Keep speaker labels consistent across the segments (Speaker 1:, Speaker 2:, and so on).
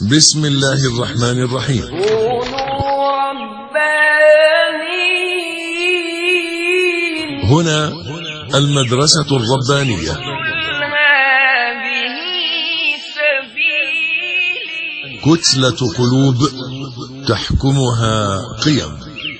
Speaker 1: بسم الله الرحمن الرحيم.
Speaker 2: كونوا ربانيين.
Speaker 1: هنا المدرسة الربانية.
Speaker 2: هذه سبيلي.
Speaker 1: كتلة قلوب تحكمها قيم.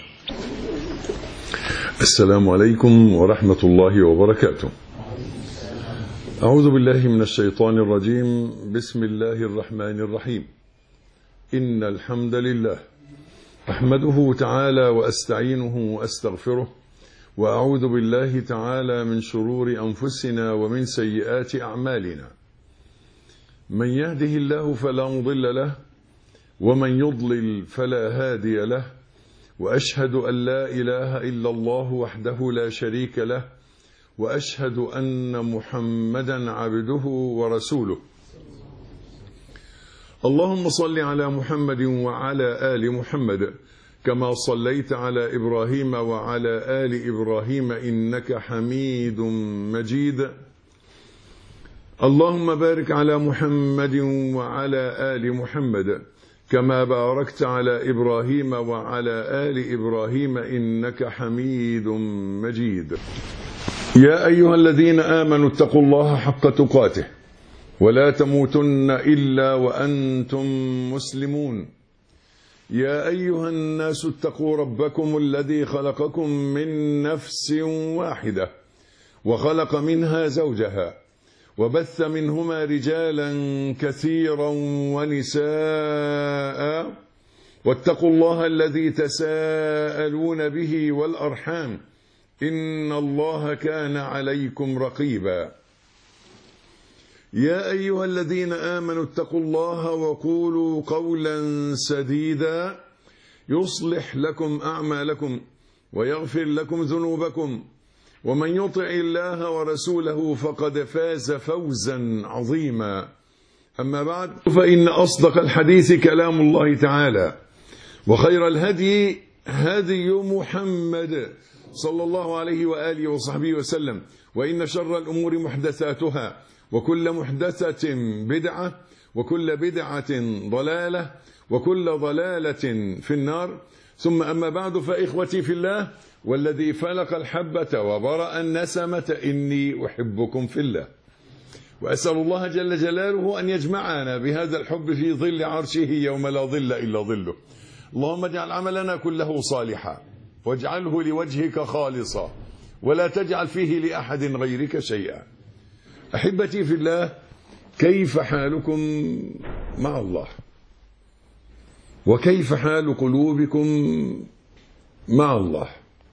Speaker 3: السلام عليكم ورحمة الله وبركاته. أعوذ بالله من الشيطان الرجيم. بسم الله الرحمن الرحيم. إن الحمد لله أحمده تعالى وأستعينه وأستغفره، وأعوذ بالله تعالى من شرور أنفسنا ومن سيئات أعمالنا. من يهده الله فلا مضل له، ومن يضلل فلا هادي له، وأشهد أن لا إله إلا الله وحده لا شريك له، وأشهد أن محمدا عبده ورسوله. اللهم صل على محمد وعلى آل محمد كما صليت على إبراهيم وعلى آل إبراهيم إنك حميد مجيد. اللهم بارك على محمد وعلى آل محمد كما باركت على إبراهيم وعلى آل إبراهيم إنك حميد مجيد. يا أيها الذين آمنوا اتقوا الله حق تقاته ولا تموتن إلا وأنتم مسلمون. يا أيها الناس اتقوا ربكم الذي خلقكم من نفس واحدة وخلق منها زوجها وبث منهما رجالا كثيرا ونساء، واتقوا الله الذي تساءلون به والأرحام إن الله كان عليكم رقيبا. يا أيها الذين آمنوا اتقوا الله وقولوا قولا سديدا يصلح لكم أعمالكم ويغفر لكم ذنوبكم، ومن يطع الله ورسوله فقد فاز فوزا عظيما. أما بعد، فإن أصدق الحديث كلام الله تعالى، وخير الهدي هدي محمد صلى الله عليه وآله وصحبه وسلم، وإن شر الأمور محدثاتها، وكل محدثة بدعة، وكل بدعة ضلالة، وكل ضلالة في النار. ثم أما بعد، فإخوتي في الله والذي فلق الحبة وبرأ النسمة إني أحبكم في الله، وأسأل الله جل جلاله أن يجمعنا بهذا الحب في ظل عرشه يوم لا ظل إلا ظله. اللهم اجعل عملنا كله صالحا، واجعله لوجهك خالصا، ولا تجعل فيه لأحد غيرك شيئا. أحبتي في الله، كيف حالكم مع الله؟ وكيف حال قلوبكم مع الله؟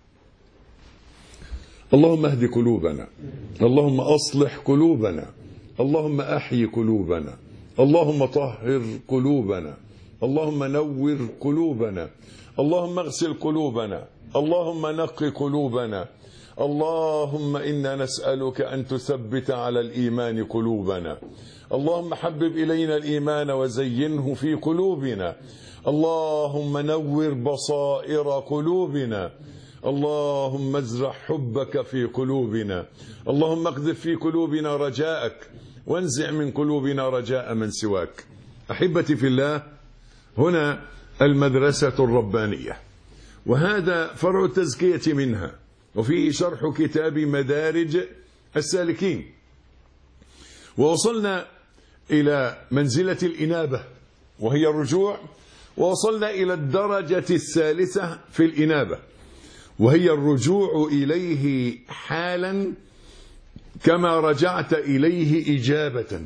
Speaker 3: اللهم اهد قلوبنا، اللهم أصلح قلوبنا، اللهم أحيي قلوبنا، اللهم طهر قلوبنا، اللهم نور قلوبنا، اللهم اغسل قلوبنا، اللهم نق قلوبنا. اللهم إنا نسألك أن تثبت على الإيمان قلوبنا. اللهم حبب إلينا الإيمان وزينه في قلوبنا. اللهم نور بصائر قلوبنا. اللهم ازرع حبك في قلوبنا. اللهم اقذف في قلوبنا رجاءك، وانزع من قلوبنا رجاء من سواك. أحبتي في الله، هنا المدرسة الربانية، وهذا فرع التزكية منها، وفيه شرح كتاب مدارج السالكين. ووصلنا إلى منزلة الإنابة وهي الرجوع، ووصلنا إلى الدرجة الثالثة في الإنابة وهي الرجوع إليه حالا كما رجعت إليه إجابة.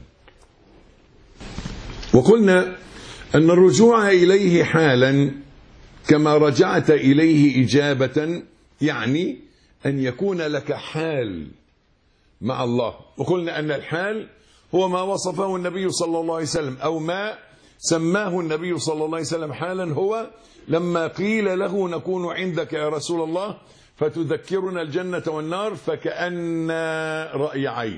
Speaker 3: وقلنا أن الرجوع إليه حالا كما رجعت إليه إجابة يعني أن يكون لك حال مع الله. وقلنا أن الحال هو ما وصفه النبي صلى الله عليه وسلم، أو ما سماه النبي صلى الله عليه وسلم حالا، هو لما قيل له نكون عندك يا رسول الله فتذكرنا الجنة والنار فكأن رأي عين،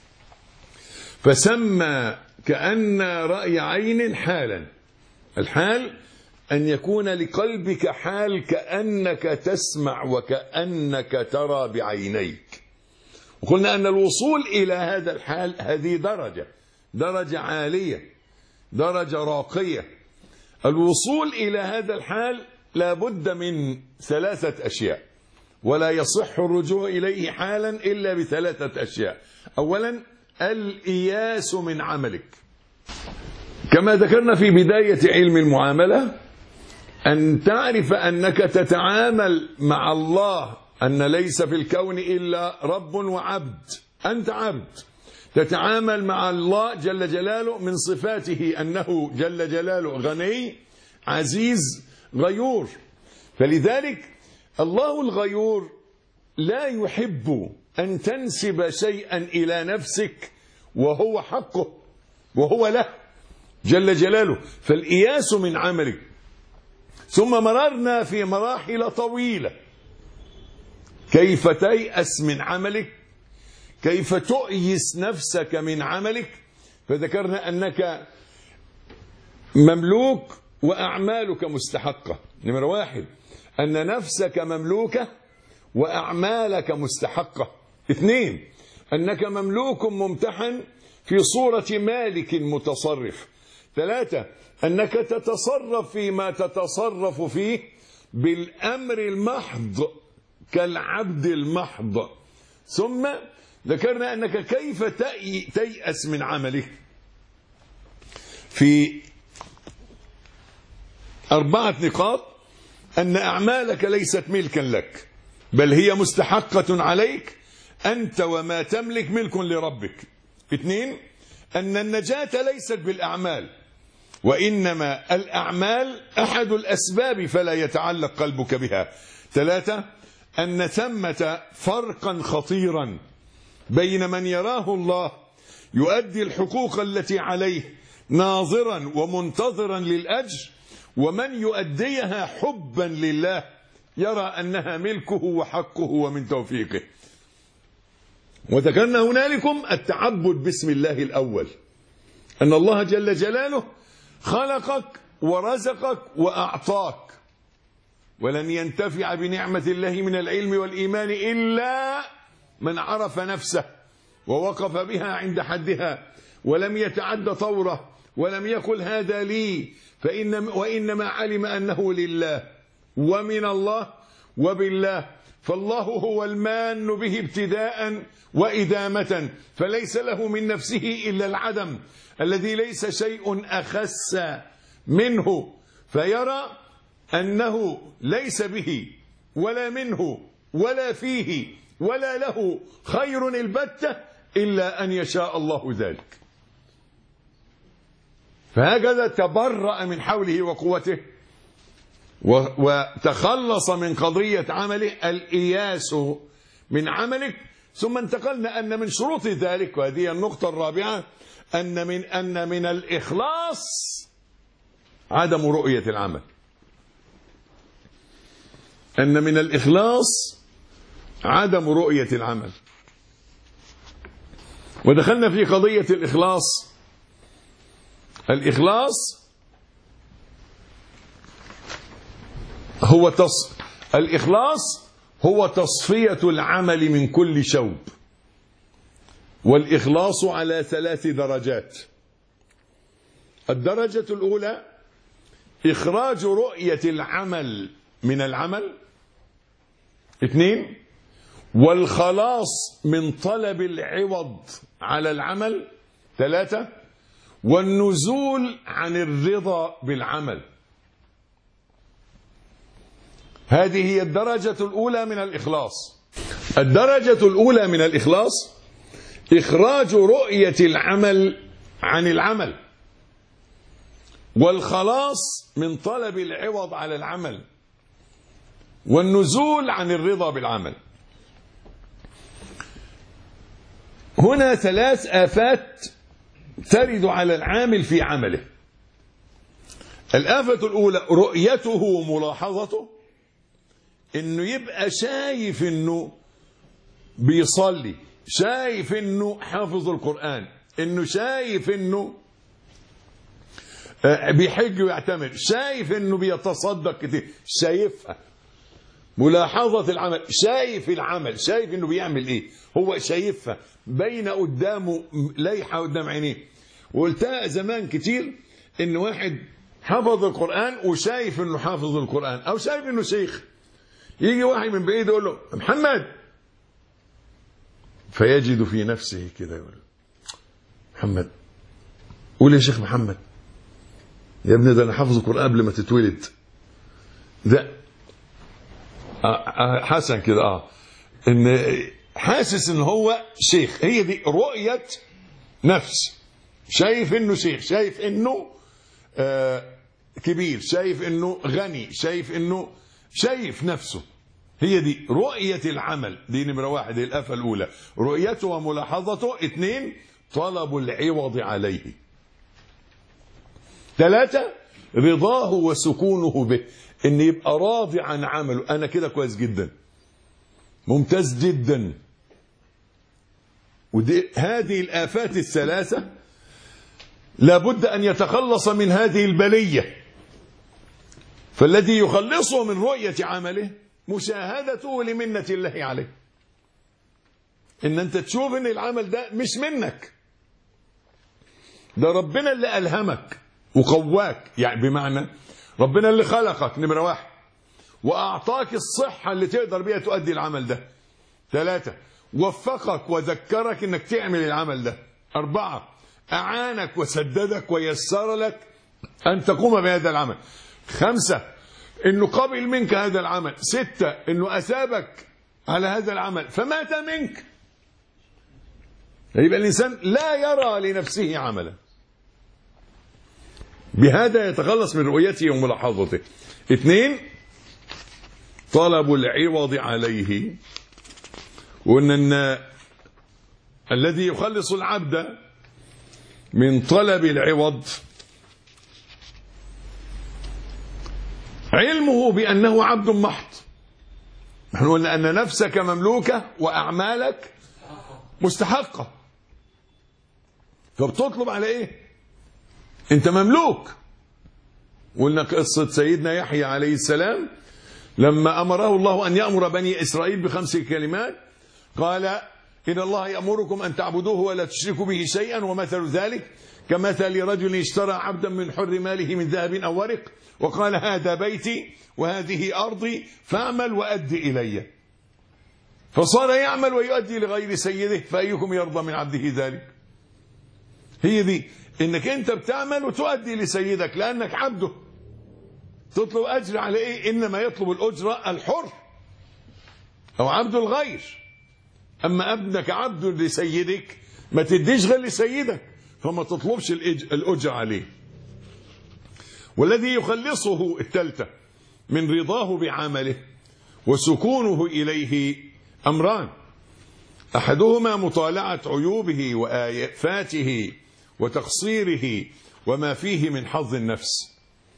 Speaker 3: فسمى كأن رأي عين حالا. الحال أن يكون لقلبك حال كأنك تسمع وكأنك ترى بعينيك. وقلنا أن الوصول إلى هذا الحال هذه درجة عالية، درجة راقية. الوصول إلى هذا الحال لا بد من 3 أشياء، ولا يصح الرجوع إليه حالا إلا ب3 أشياء. أولا الإياس من عملك، كما ذكرنا في بداية علم المعاملة، أن تعرف أنك تتعامل مع الله، أن ليس في الكون إلا رب وعبد، أنت عبد تتعامل مع الله جل جلاله، من صفاته أنه جل جلاله غني عزيز غيور. فلذلك الله الغيور لا يحب أن تنسب شيئا إلى نفسك وهو حقه وهو له جل جلاله، فالإياس من عملك. ثم مررنا في مراحل طويلة كيف تيأس من عملك، كيف تؤيس نفسك من عملك. فذكرنا أنك مملوك وأعمالك مستحقة. نمرة 1 أن نفسك مملوكة وأعمالك مستحقة. 2 أنك مملوك ممتحن في صورة مالك متصرف. 3 أنك تتصرف فيما تتصرف فيه بالأمر المحض كالعبد المحض. ثم ذكرنا أنك كيف تيأس من عملك في 4 نقاط. أن أعمالك ليست ملكا لك، بل هي مستحقة عليك، أنت وما تملك ملك لربك. 2 أن النجاة ليست بالأعمال، وإنما الأعمال أحد الأسباب فلا يتعلق قلبك بها. 3 أن ثمة فرقا خطيرا بين من يراه الله يؤدي الحقوق التي عليه ناظرا ومنتظرا للأجر، ومن يؤديها حبا لله يرى أنها ملكه وحقه ومن توفيقه. وذكرنا هنالكم التعبد باسم الله الأول، أن الله جل جلاله خلقك ورزقك وأعطاك، ولن ينتفع بنعمة الله من العلم والإيمان إلا من عرف نفسه ووقف بها عند حدها ولم يتعد طوره ولم يقل هذا لي، وإنما علم أنه لله ومن الله وبالله. فالله هو المان به ابتداء وإدامة، فليس له من نفسه إلا العدم الذي ليس شيء أخس منه، فيرى أنه ليس به ولا منه ولا فيه ولا له خير البتة إلا أن يشاء الله ذلك. فهكذا تبرأ من حوله وقوته وتخلص من قضية عمله الإياس من عملك. ثم انتقلنا أن من شروط ذلك، وهذه النقطة الرابعة، أن من الإخلاص عدم رؤية العمل. أن من الإخلاص عدم رؤية العمل. ودخلنا في قضية الإخلاص. الإخلاص هو تصفية العمل من كل شوب. والإخلاص على 3 درجات. الدرجة الأولى إخراج رؤية العمل من العمل. 2 والخلاص من طلب العوض على العمل. 3 والنزول عن الرضا بالعمل. هذه هي الدرجة الأولى من الإخلاص. الدرجة الأولى من الإخلاص إخراج رؤية العمل عن العمل، والخلاص من طلب العوض على العمل، والنزول عن الرضا بالعمل. هنا 3 آفات ترد على العامل في عمله. الآفة الأولى رؤيته وملاحظته، إنه يبقى شايف إنه بيصلي، شايف إنه حافظ القرآن، إنه شايف إنه بيحج ويعتمر، شايف إنه بيتصدق كتير، شايفها. ملاحظة العمل، شايف العمل، شايف إنه بيعمل إيه، هو شايفها بين قدامه، لايحة قدام عينيه. وقلتها زمان كتير ان واحد حفظ القرآن وشايف انه حافظ القرآن او شايف انه شيخ، يجي واحد من بعيد يقول له محمد، فيجد في نفسه كده يقول محمد، قول يا شيخ محمد. يا ابني ده انا حافظ القرآن قبل ما تتولد. ده حسن كده ان حاسس ان هو شيخ. هي دي رؤية نفس، شايف انه شيخ، شايف انه كبير، شايف انه غني، شايف نفسه. هي دي رؤية العمل. دي نمرة واحد، الآفة الأولى رؤيته وملاحظته. 2 طلب العوض عليه. 3 رضاه وسكونه به، ان يبقى راضي عن عمله. انا كده كويس جدا، ممتاز جدا. هذه الآفات الثلاثة لابد أن يتخلص من هذه البلية. فالذي يخلصه من رؤية عمله مشاهدته لمنة الله عليه، ان انت تشوف ان العمل ده مش منك، ده ربنا اللي ألهمك وقواك. يعني بمعنى ربنا اللي خلقك نمرة 1، وأعطاك الصحة اللي تقدر بيها تؤدي العمل ده. 3 وفقك وذكرك انك تعمل العمل ده. 4 أعانك وسددك ويسر لك أن تقوم بهذا العمل. 5 انه قبل منك هذا العمل. 6 انه أثابك على هذا العمل فمات منك. يبقى الإنسان لا يرى لنفسه عملا. بهذا يتخلص من رؤيته وملاحظته. 2 طلب العوض عليه. وأن الذي يخلص العبد من طلب العوض علمه بأنه عبد محض. نحن قلنا أن نفسك مملوكة وأعمالك مستحقة، فبتطلب على إيه؟ أنت مملوك. قلنا قصة سيدنا يحيى عليه السلام لما أمره الله أن يأمر بني إسرائيل ب5 كلمات، قال إن الله يأمركم أن تعبدوه ولا تشركوا به شيئا، ومثل ذلك كمثل رجل اشترى عبدا من حر ماله من ذهب أو ورق، وقال هذا بيتي وهذه أرضي فاعمل وأد إلي. فصار يعمل ويؤدي لغير سيده، فأيكم يرضى من عبده ذلك؟ هي دي، إنك أنت بتعمل وتؤدي لسيدك لأنك عبده. تطلب أجر على إيه؟ إنما يطلب الأجر الحر أو عبد الغير. أما ابنك عبد لسيدك ما تديش غير لسيدك، فما تطلبش الأجر عليه. والذي يخلصه 3 من رضاه بعمله وسكونه إليه أمران: أحدهما مطالعة عيوبه وآفاته وتقصيره وما فيه من حظ النفس.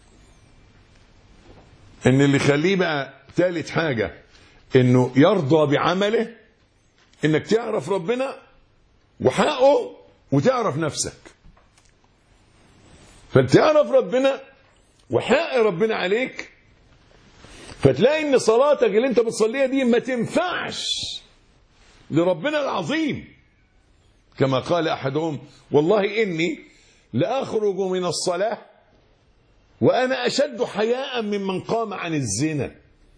Speaker 3: إن اللي يخليه بقى 3 حاجة إنه يرضى بعمله، إنك تعرف ربنا وحقه وتعرف نفسك. فتعرف ربنا وحق ربنا عليك، فتلاقي ان صلاتك اللي انت بتصليها دي ما تنفعش لربنا العظيم. كما قال احدهم: والله اني لاخرج من الصلاة وانا اشد حياء ممن قام عن الزنا.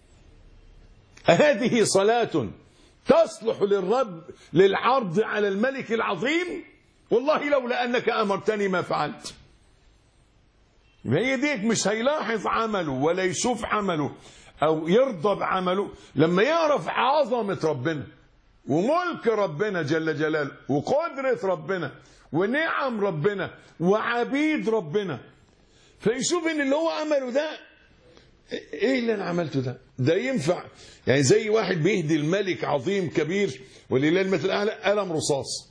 Speaker 3: أهذه صلاة تصلح للرب للعرض على الملك العظيم؟ والله لولا انك امرتني ما فعلت. هي ديك مش هيلاحظ عمله ولا يشوف عمله او يرضى بعمله لما يعرف عظمة ربنا وملك ربنا جل جلاله وقدرة ربنا ونعم ربنا وعبيد ربنا، فيشوف ان اللي هو عمله ده ايه اللي انا عملته ده ينفع. يعني زي واحد بيهدي الملك عظيم كبير ولله المثل الاعلى قلم رصاص،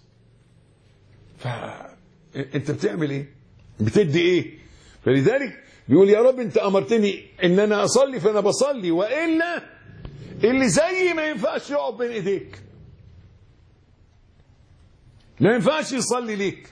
Speaker 3: فانت بتعمل ايه؟ بتدي ايه؟ فلذلك بيقول يا رب انت امرتني ان انا اصلي فانا بصلي، والا اللي زيي ما ينفعش يقعد بين ايديك، ما ينفعش يصلي ليك.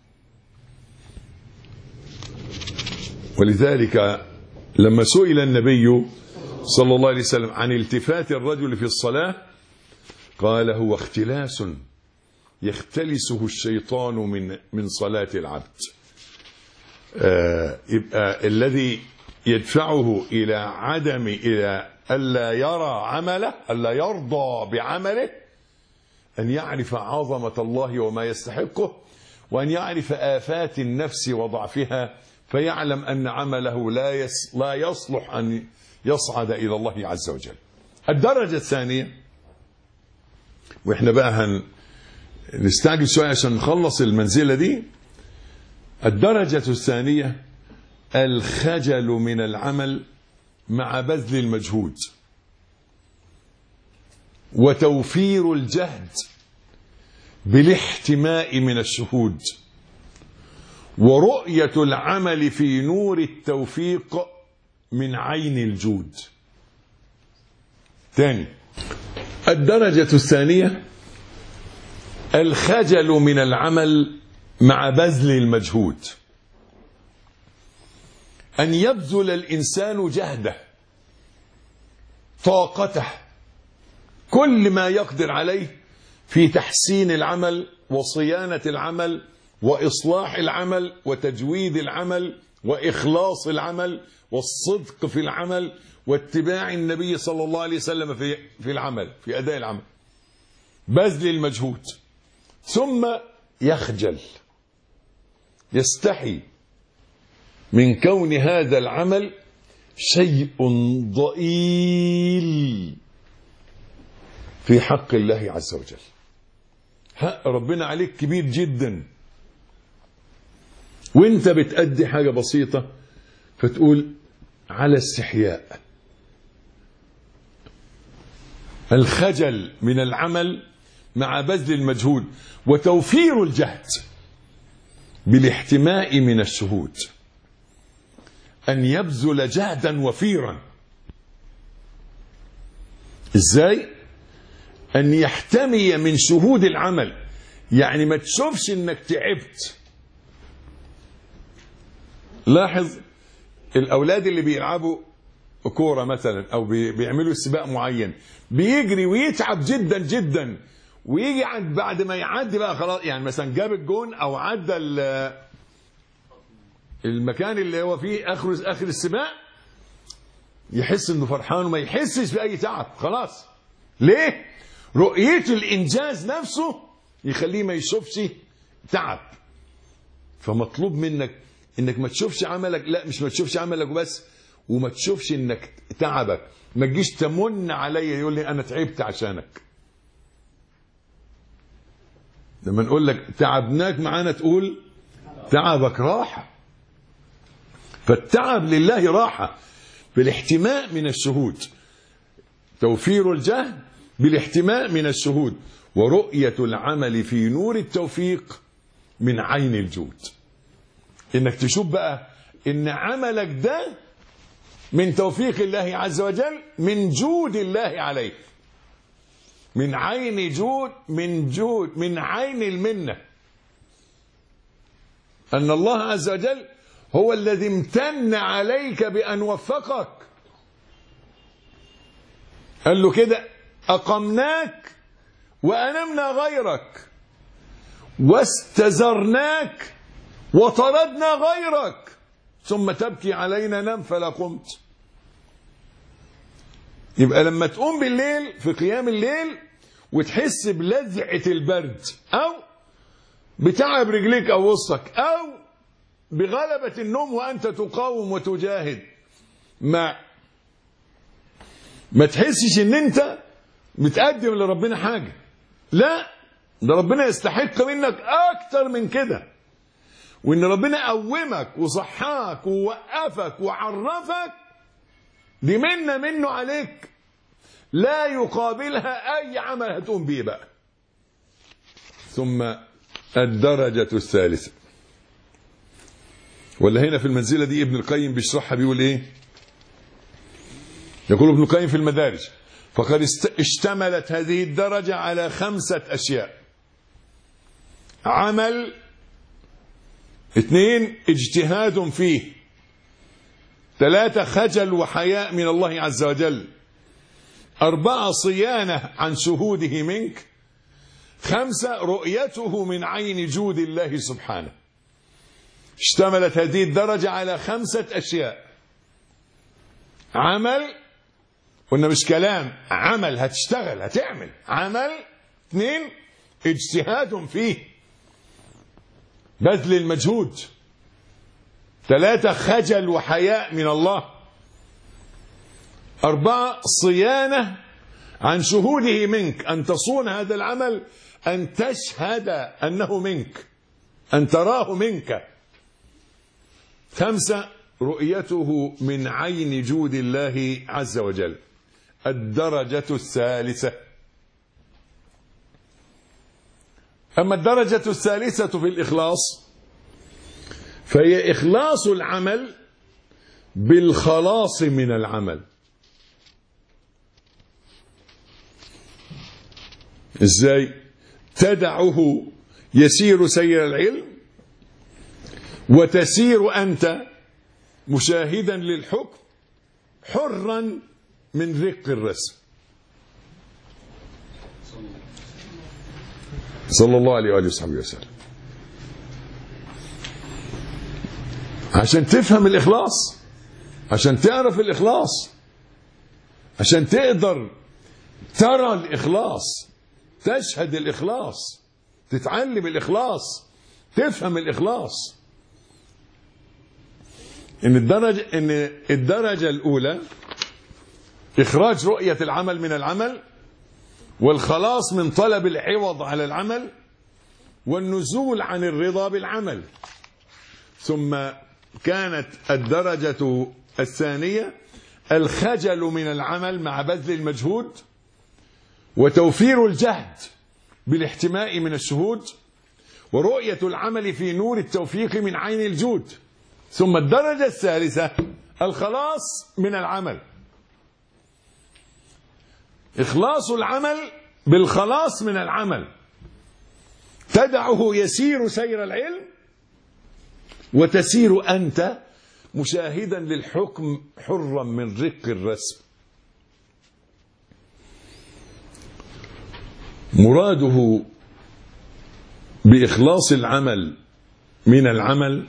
Speaker 3: ولذلك لما سئل النبي صلى الله عليه وسلم عن التفات الرجل في الصلاة قال: هو اختلاس يختلسه الشيطان من صلاة العبد. يبقى الذي يدفعه إلى ألا يرى عمله، ألا يرضى بعمله، أن يعرف عظمة الله وما يستحقه، وأن يعرف آفات النفس وضعفها، فيعلم أن عمله لا يصلح أن يصعد إلى الله عز وجل. الدرجة الثانية، وإحنا بقى نستعجل شوية عشان نخلص المنزلة دي. الدرجة الثانية الخجل من العمل مع بذل المجهود، وتوفير الجهد بالاحتماء من الشهود، ورؤية العمل في نور التوفيق من عين الجود. ثاني، الدرجة الثانية الخجل من العمل مع بذل المجهود، أن يبذل الإنسان جهده، طاقته، كل ما يقدر عليه في تحسين العمل وصيانة العمل وإصلاح العمل وتجويد العمل وإخلاص العمل والصدق في العمل واتباع النبي صلى الله عليه وسلم في العمل، في أداء العمل، بذل المجهود. ثم يخجل، يستحي من كون هذا العمل شيء ضئيل في حق الله عز وجل. حق ربنا عليك كبير جدا، وانت بتأدي حاجة بسيطة فتقول على استحياء. الخجل من العمل مع بذل المجهود وتوفير الجهد بالاحتماء من الشهود، أن يبذل جهدا وفيرا. إزاي؟ أن يحتمي من شهود العمل، يعني ما تشوفش إنك تعبت. لاحظ الأولاد اللي بيلعبوا كورة مثلا أو بيعملوا سباق معين، بيجري ويتعب جدا جدا، ويجي بعد ما يعدي بقى خلاص، يعني مثلا جاب الجون أو عدى المكان اللي هو فيه آخر السباق، يحس إنه فرحان وما يحسش بأي تعب. خلاص. ليه؟ رؤية الإنجاز نفسه يخليه ما يشوفش تعب. فمطلوب منك إنك ما تشوفش عملك، لا مش ما تشوفش عملك وبس، وما تشوفش إنك تعبك. ما تجيش تمن عليا يقول لي أنا تعبت عشانك. لما نقول لك تعبناك معانا تقول تعبك راحة. فالتعب لله راحة بالاحتماء من الشهود، توفير الجهد بالاحتماء من الشهود، ورؤية العمل في نور التوفيق من عين الجود. انك تشوف بقى ان عملك ده من توفيق الله عز وجل، من جود الله عليك، من عين جود، من عين المنة. أن الله عز وجل هو الذي امتن عليك بأن وفقك. قال له كده: أقمناك وأنمنا غيرك، واستزرناك وطردنا غيرك، ثم تبكي علينا نم فلا قمت. يبقى لما تقوم بالليل في قيام الليل وتحس بلذعة البرد، أو بتعب رجليك أو وسطك، أو بغلبة النوم وأنت تقاوم وتجاهد، ما تحسش ان انت بتقدم لربنا حاجة. لا، ده ربنا يستحق منك اكتر من كده. وان ربنا قومك وصحاك ووقفك وعرفك، دي منة منه عليك لا يقابلها اي عمل هتقوم بيه بقى. ثم الدرجة الثالثة، ولا هنا في المنزلة دي ابن القيم بيشرحها، بيقول ايه؟ يقول ابن القيم في المدارج: فقد اشتملت هذه الدرجة على 5 أشياء: عمل، 2 اجتهاد فيه، 3 خجل وحياء من الله عز وجل، 4 صيانة عن شهوده منك، 5 رؤيته من عين جود الله سبحانه. اشتملت هذه الدرجة على 5 أشياء: عمل، قلنا مش كلام، عمل، هتشتغل هتعمل عمل. 2 اجتهاد فيه، بذل المجهود. 3 خجل وحياء من الله. 4 صيانة عن شهوده منك، أن تصون هذا العمل، أن تشهد أنه منك، أن تراه منك. 5 رؤيته من عين جود الله عز وجل. الدرجة الثالثة. أما الدرجة الثالثة في الإخلاص فهي إخلاص العمل بالخلاص من العمل. إزاي؟ تدعه يسير سير العلم وتسير أنت مشاهدا للحكم حرا من رق الرسم. صلى الله عليه وآله وصحبه وسلم. عشان تفهم الإخلاص، عشان تعرف الإخلاص، عشان تقدر ترى الإخلاص، تشهد الإخلاص، تتعلم الإخلاص، تفهم الإخلاص. إن الدرجة الأولى إخراج رؤية العمل من العمل، والخلاص من طلب العوض على العمل، والنزول عن الرضا بالعمل. ثم كانت الدرجة الثانية الخجل من العمل مع بذل المجهود، وتوفير الجهد بالاحتماء من الشهود، ورؤية العمل في نور التوفيق من عين الجود. ثم الدرجة الثالثة الخلاص من العمل، إخلاص العمل بالخلاص من العمل. تدعه يسير سير العلم وتسير أنت مشاهدا للحكم حرا من رق الرسم. مراده بإخلاص العمل من العمل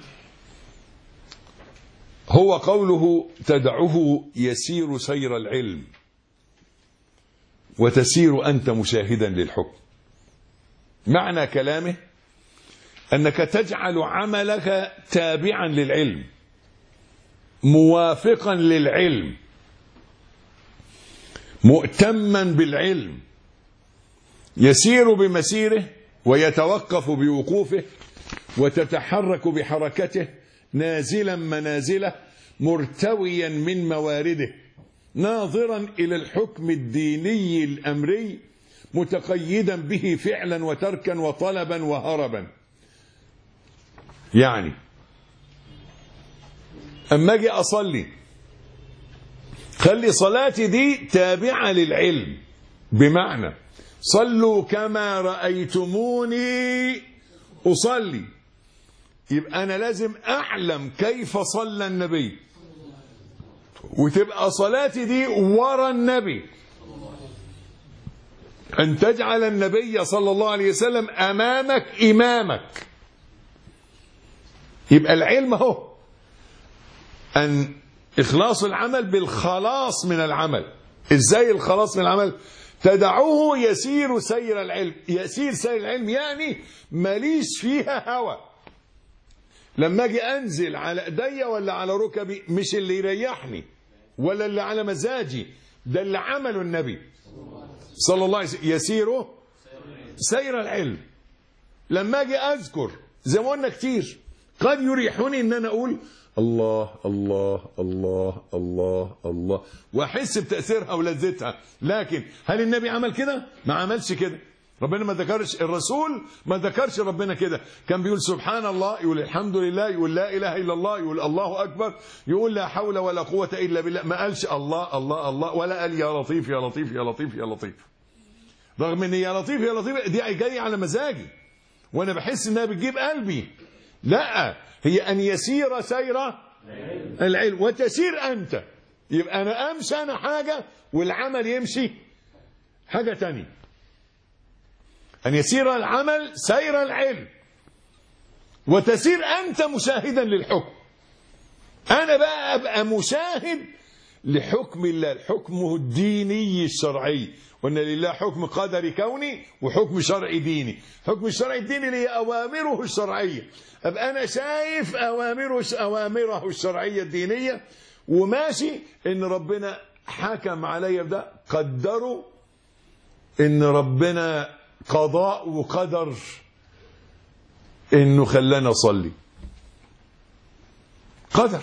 Speaker 3: هو قوله تدعه يسير سير العلم وتسير أنت مشاهدا للحكم. معنى كلامه أنك تجعل عملك تابعا للعلم، موافقا للعلم، مؤتما بالعلم، يسير بمسيره ويتوقف بوقوفه وتتحرك بحركته، نازلا منازله، مرتويا من موارده، ناظرا إلى الحكم الديني الأمري، متقيدا به فعلا وتركا وطلبا وهربا. يعني أما أجي أصلي خلي صلاتي دي تابعة للعلم، بمعنى صلوا كما رأيتموني أصلي. يبقى أنا لازم أعلم كيف صلى النبي، وتبقى صلاتي دي ورا النبي، أن تجعل النبي صلى الله عليه وسلم أمامك إمامك. يبقى العلم هو أن إخلاص العمل بالخلاص من العمل. إزاي الخلاص من العمل؟ تدعوه يسير سير العلم. يسير سير العلم يعني ماليش فيها هوى. لما أجي أنزل على إيدي ولا على ركبي، مش اللي يريحني ولا اللي على مزاجي، ده اللي عمله النبي صلى الله عليه وسلم، يسير سير العلم. لما أجي أذكر زي ما قلنا كتير، قد يريحني ان انا اقول الله الله الله الله الله واحس بتاثيرها ولذتها، لكن هل النبي عمل كده؟ ما عملش كده. ربنا ما ذكرش، الرسول ما ذكرش ربنا كده. كان بيقول سبحان الله، يقول الحمد لله، يقول لا اله الا الله، يقول الله اكبر، يقول لا حول ولا قوه الا بالله. ما قالش الله الله الله، ولا قال يا لطيف يا لطيف يا لطيف يا لطيف، رغم ان يا لطيف يا لطيف دي جايه على مزاجي وانا بحس انها بتجيب قلبي. لا، هي أن يسير سير العلم وتسير أنت. يبقى أنا أمشي أنا حاجة والعمل يمشي حاجة تانية. أن يسير العمل سير العلم وتسير أنت مشاهدا للحكم. أنا بقى أبقى مشاهد لحكم الله، الحكم الديني الشرعي، وأن لله حكم قدري كوني وحكم شرعي ديني. حكم الشرعي الديني اللي هي أوامره الشرعية، أبقى أنا شايف أوامره الشرعية الدينية وماشي، إن ربنا حكم علي بده، قدروا إن ربنا قضاء وقدر إنه خلانا أصلي، قدر.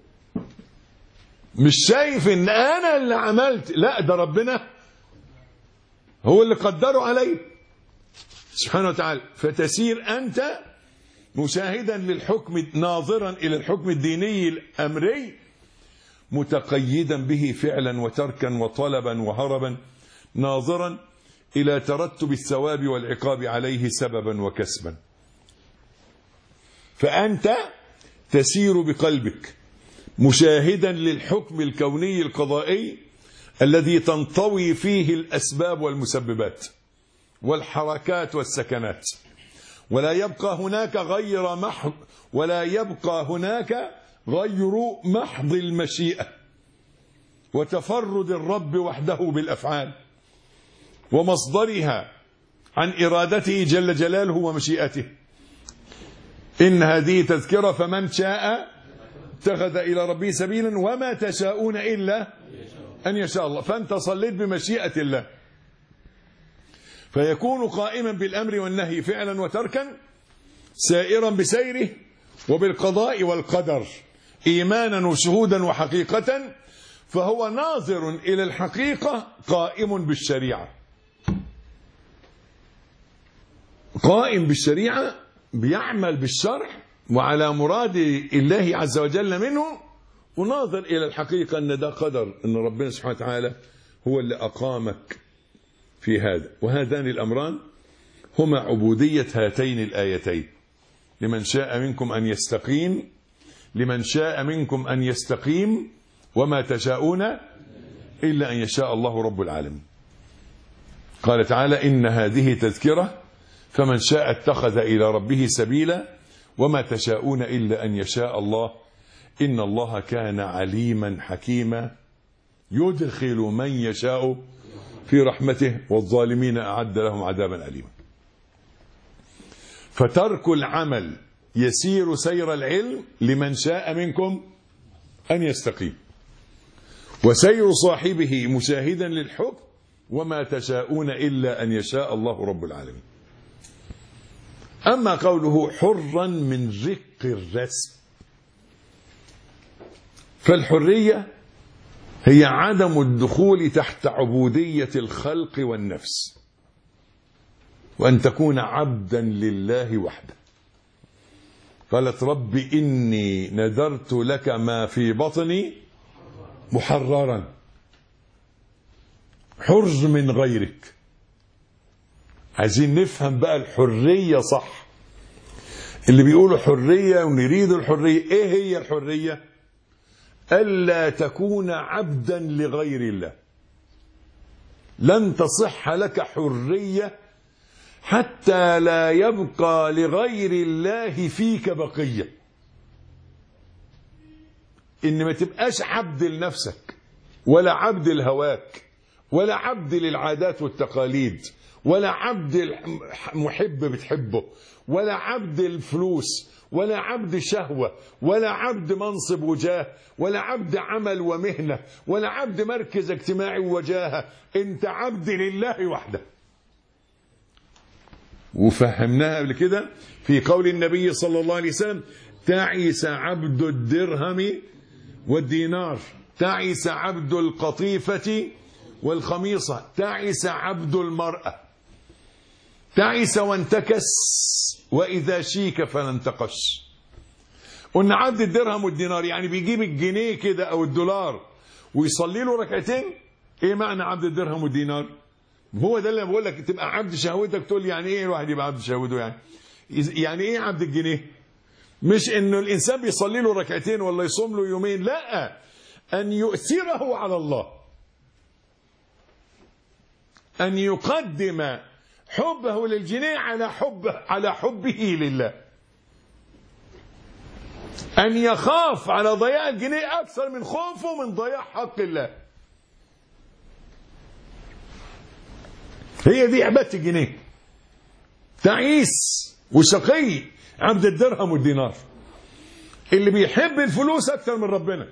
Speaker 3: مش شايف إن أنا اللي عملت، لا ده ربنا هو اللي قدره علي سبحانه وتعالى. فتسير أنت مشاهدا للحكم، ناظرا إلى الحكم الديني الأمري، متقيدا به فعلا وتركا وطلبا وهربا، ناظرا إلى ترتب الثواب والعقاب عليه سببا وكسبا. فأنت تسير بقلبك مشاهدا للحكم الكوني القضائي الذي تنطوي فيه الأسباب والمسببات والحركات والسكنات، ولا يبقى هناك غير محض المشيئة وتفرد الرب وحده بالأفعال ومصدرها عن إرادته جل جلاله ومشيئته. إن هذه تذكرة فمن شاء اتخذ إلى ربه سبيلا وما تشاءون إلا أن يشاء الله. فأنت صليت بمشيئة الله، فيكون قائما بالأمر والنهي فعلا وتركا، سائرا بسيره وبالقضاء والقدر إيمانا وشهودا وحقيقة، فهو ناظر إلى الحقيقة قائم بالشريعة. قائم بالشريعة بيعمل بالشرع وعلى مراد الله عز وجل منه، وناظر إلى الحقيقة أن ده قدر، أن ربنا سبحانه وتعالى هو اللي أقامك في هذا. وهذان الأمران هما عبودية هاتين الآيتين. لمن شاء منكم أن يستقيم وما تشاءون إلا أن يشاء الله رب العالمين. قال تعالى إن هذه تذكرة فمن شاء اتخذ إلى ربه سبيلا وما تشاءون إلا أن يشاء الله إن الله كان عليما حكيما يدخل من يشاء في رحمته والظالمين أعد لهم عذابا أليما. فترك العمل يسير سير العلم لمن شاء منكم أن يستقيم، وسير صاحبه مشاهدا للحكم وما تشاءون إلا أن يشاء الله رب العالمين. أما قوله حرا من رق الرسم، فالحرية هي عدم الدخول تحت عبودية الخلق والنفس، وأن تكون عبدا لله وحده. قالت رب إني نذرت لك ما في بطني محررا، حر من غيرك. عايزين نفهم بقى الحرية صح. اللي بيقولوا حرية ونريد الحرية، ايه هي الحرية؟ ألا تكون عبدا لغير الله. لن تصح لك حرية حتى لا يبقى لغير الله فيك بقية. إن ما تبقاش عبد لنفسك، ولا عبد لهواك، ولا عبد للعادات والتقاليد، ولا عبد محب بتحبه، ولا عبد الفلوس، ولا عبد شهوة، ولا عبد منصب وجاه، ولا عبد عمل ومهنة، ولا عبد مركز اجتماعي ووجاهة. انت عبد لله وحده. وفهمناها قبل كده في قول النبي صلى الله عليه وسلم تعيس عبد الدرهم والدينار، تعيس عبد القطيفة والخميصة، تعيس عبد المرأة، تعيس وانتكس وإذا شيك فلا انتقش. قلنا عبد الدرهم والدينار يعني بيجيب الجنيه كده أو الدولار ويصلي له ركعتين. إيه معنى عبد الدرهم والدينار؟ هو ده اللي بقول لك تبقى عبد شهوتك. تقول لي يعني إيه الواحد يبقى عبد شهوته؟ يعني إيه عبد الجنيه؟ مش إنه الإنسان بيصلي له ركعتين ولا يصوم له يومين، لا، أن يؤثره على الله، أن يقدم حبه للجنيه على حبه لله. أن يخاف على ضياع الجنيه أكثر من خوفه من ضياع حق الله. هي دي عبادة الجنيه. تعيس وشقي عبد الدرهم والدينار، اللي بيحب الفلوس أكثر من ربنا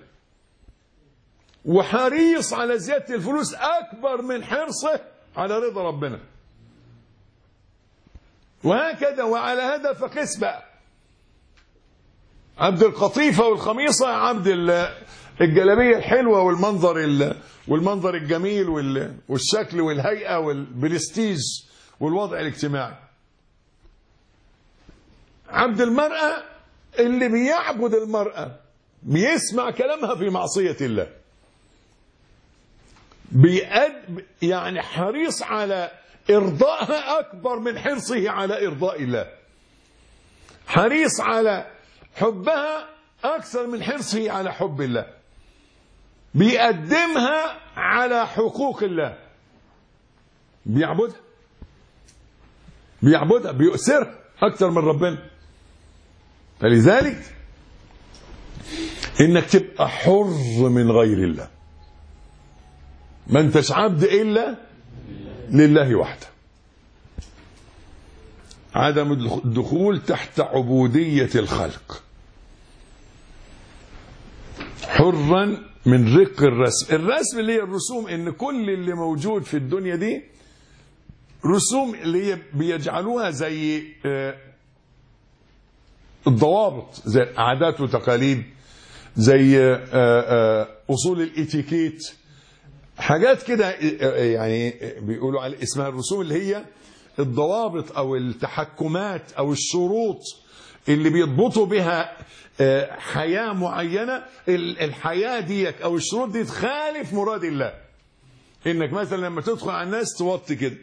Speaker 3: وحريص على زيادة الفلوس أكبر من حرصه على رضا ربنا، وهكذا. وعلى هذا فقس بقى عبد القطيفة والخميصة، عبد الجلابية الحلوة والمنظر الجميل والشكل والهيئة والبرستيج والوضع الاجتماعي. عبد المرأة اللي بيعبد المرأة، بيسمع كلامها في معصية الله، يعني حريص على إرضائها أكبر من حرصه على إرضاء الله، حريص على حبها أكثر من حرصه على حب الله، بيقدمها على حقوق الله، بيعبدها بيؤثرها أكثر من ربنا. فلذلك إنك تبقى حر من غير الله، ما انتش عبد إلا لله وحده. عدم الدخول تحت عبودية الخلق، حرا من رق الرسم. الرسم اللي هي الرسوم، ان كل اللي موجود في الدنيا دي رسوم اللي هي بيجعلوها زي الضوابط، زي عادات وتقاليد، زي اصول الاتيكيت، حاجات كده يعني بيقولوا على اسمها الرسوم، اللي هي الضوابط او التحكمات او الشروط اللي بيضبطوا بها حياة معينة. الحياة ديك او الشروط دي تخالف مراد الله. انك مثلا لما تدخل على الناس توطي كده،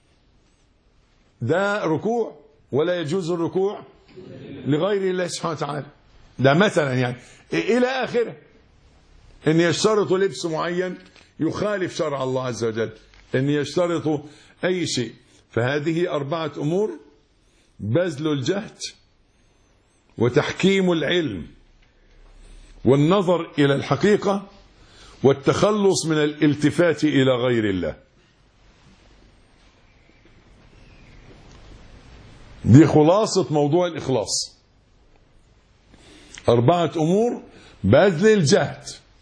Speaker 3: ده ركوع ولا يجوز الركوع لغير الله سبحانه وتعالى، ده مثلا يعني الى اخره. ان يشترطوا لبس معين يخالف شرع الله عز وجل، ان يشترطوا اي شيء. فهذه 4 أمور: بذل الجهد، وتحكيم العلم، والنظر إلى الحقيقة، والتخلص من الالتفات إلى غير الله. دي خلاصة موضوع الإخلاص. 4 أمور: بذل الجهد،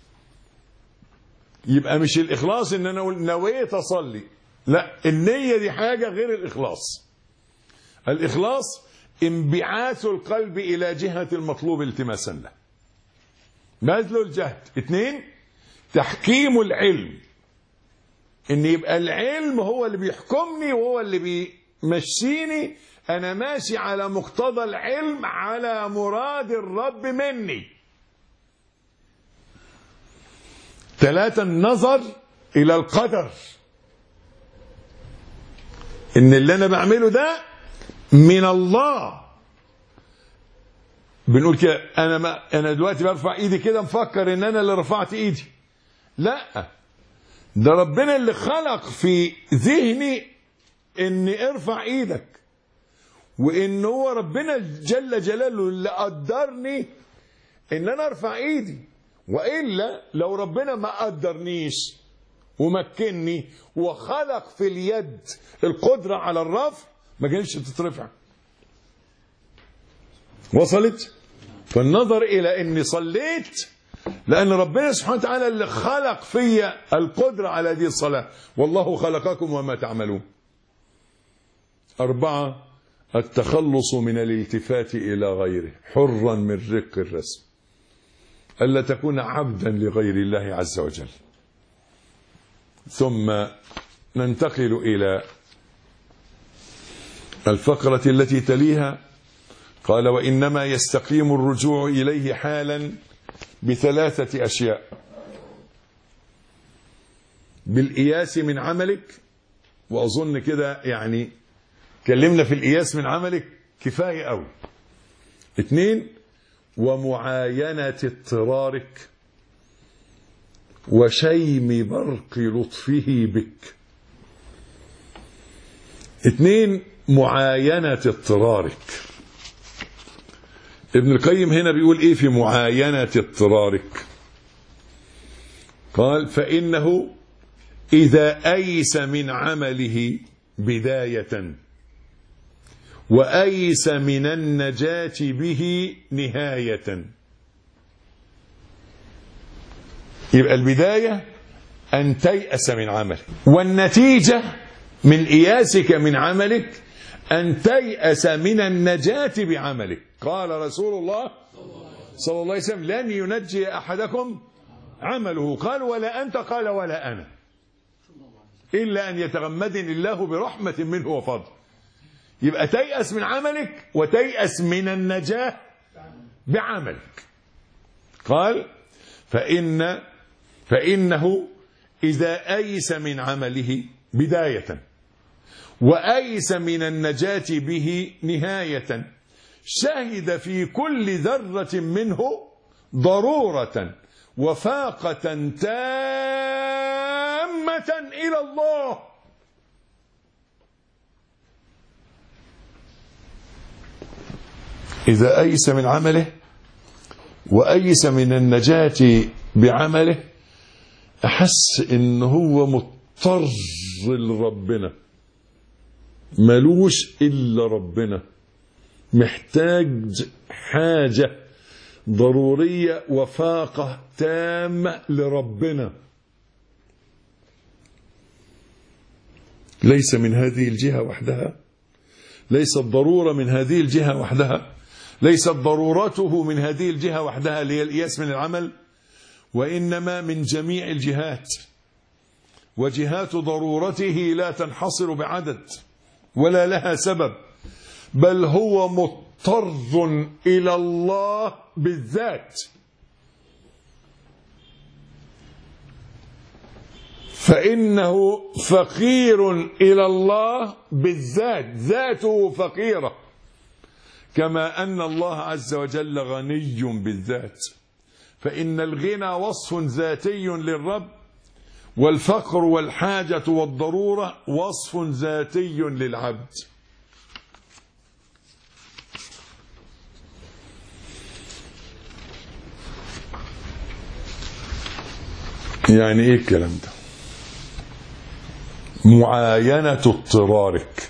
Speaker 3: يبقى مش الإخلاص إن أنا نويت أصلي، لا، النية دي حاجة غير الإخلاص. الإخلاص انبعاث القلب إلى جهة المطلوب التماسا له. بذل الجهد. 2: تحكيم العلم، إن يبقى العلم هو اللي بيحكمني وهو اللي بيمشيني، أنا ماشي على مقتضى العلم على مراد الرب مني. 3: النظر إلى القدر، إن اللي أنا بعمله ده من الله. بنقول كده أنا دلوقتي برفع إيدي كده مفكر إن أنا اللي رفعت إيدي، لا، ده ربنا اللي خلق في ذهني إني ارفع إيدك، وإن هو ربنا جل جلاله اللي قدرني إن أنا ارفع إيدي. وإلا لو ربنا ما قدرنيش ومكنني وخلق في اليد القدرة على الرفع ما كانتش تترفع. وصلت؟ فالنظر إلى إني صليت لأن ربنا سبحانه وتعالى اللي خلق فيا القدرة على هذه الصلاة، والله خلقكم وما تعملون. 4: التخلص من الالتفات إلى غيره، حرا من رق الرسم، ألا تكون عبدا لغير الله عز وجل. ثم ننتقل إلى الفقرة التي تليها. قال: وإنما يستقيم الرجوع إليه حالا ب3 أشياء: بالإياس من عملك، وأظن كده يعني كلمنا في الإياس من عملك كفاية أوي. 2: ومعاينة اضطرارك وشيم برق لطفه بك. 2: معاينة اضطرارك، ابن القيم هنا بيقول ايه في معاينة اضطرارك؟ قال فإنه إذا أيس من عمله بداية وأيس من النجاة به نهاية. يبقى البداية أن تيأس من عملك، والنتيجة من إياسك من عملك أن تيأس من النجاة بعملك. قال رسول الله صلى الله عليه وسلم لن ينجي أحدكم عمله. قال ولا أنت؟ قال ولا أنا، إلا أن يتغمدني الله برحمة منه وفضل. يبقى تيأس من عملك وتيأس من النجاة بعملك. قال فإنه إذا أيس من عمله بداية وأيس من النجاة به نهاية شهد في كل ذرة منه ضرورة وفاقة تامة إلى الله. إذا أيس من عمله وأيس من النجاة بعمله أحس إن هو مضطر لربنا، ملوش إلا ربنا، محتاج حاجة ضرورية وفاقة تامة لربنا، ليس من هذه الجهة وحدها، ليس الضرورة من هذه الجهة وحدها، ليست ضرورته من هذه الجهة وحدها اللي هي الإياس من العمل، وإنما من جميع الجهات. وجهات ضرورته لا تنحصر بعدد ولا لها سبب، بل هو مضطر إلى الله بالذات. فإنه فقير إلى الله بالذات، ذاته فقيرة، كما أن الله عز وجل غني بالذات. فإن الغنى وصف ذاتي للرب، والفقر والحاجة والضرورة وصف ذاتي للعبد. يعني ايه الكلام ده؟ معاينة اضطرارك.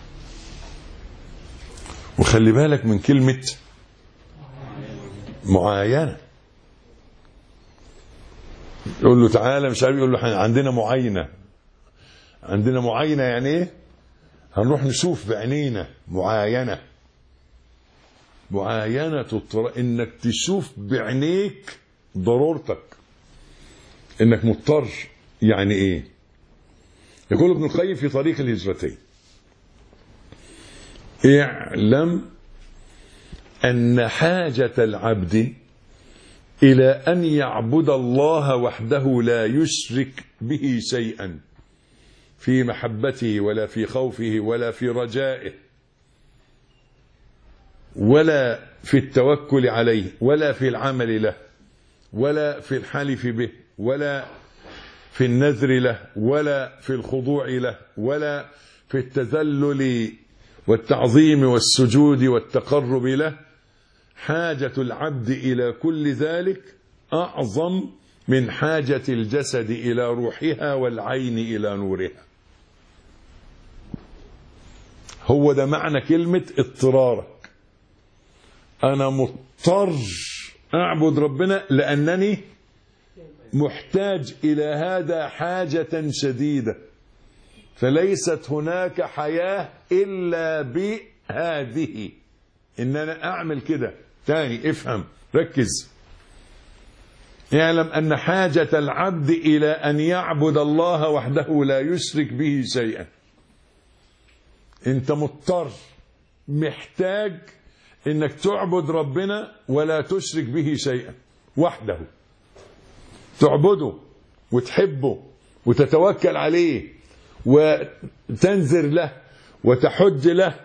Speaker 3: وخلي بالك من كلمة معاينة. يقول له تعالى مش عارف، يقول له عندنا معاينة. عندنا معاينة يعني ايه؟ هنروح نشوف بعينينا. معاينة اضطرار، انك تشوف بعينيك ضرورتك، انك مضطر. يعني ايه؟ يقول ابن القيم في طريق الهجرتين: اعلم ان حاجة العبد الى ان يعبد الله وحده لا يشرك به شيئا في محبته ولا في خوفه ولا في رجائه ولا في التوكل عليه ولا في العمل له ولا في الحلف به ولا في النذر له ولا في الخضوع له ولا في التذلل والتعظيم والسجود والتقرب له. حاجة العبد إلى كل ذلك أعظم من حاجة الجسد إلى روحها والعين إلى نورها. هو ده معنى كلمة اضطرارك. أنا مضطر أعبد ربنا لأنني محتاج إلى هذا حاجة شديدة، فليست هناك حياة إلا بهذه، إن أنا أعمل كده. تاني افهم، ركز. يعلم أن حاجة العبد إلى أن يعبد الله وحده لا يشرك به شيئا. أنت مضطر، محتاج إنك تعبد ربنا ولا تشرك به شيئا، وحده تعبده وتحبه وتتوكل عليه وتنذر له وتحج له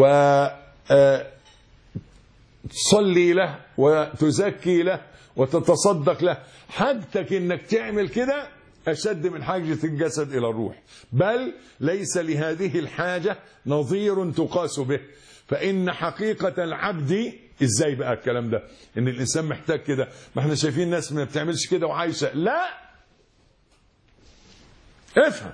Speaker 3: وتصلي له وتزكي له وتتصدق له. حاجتك انك تعمل كده اشد من حاجة الجسد الى الروح، بل ليس لهذه الحاجة نظير تقاس به. فإن حقيقة العبد ازاي بقى الكلام ده ان الانسان محتاج كده؟ ما احنا شايفين ناس ما بتعملش كده وعايشه. لا، افهم.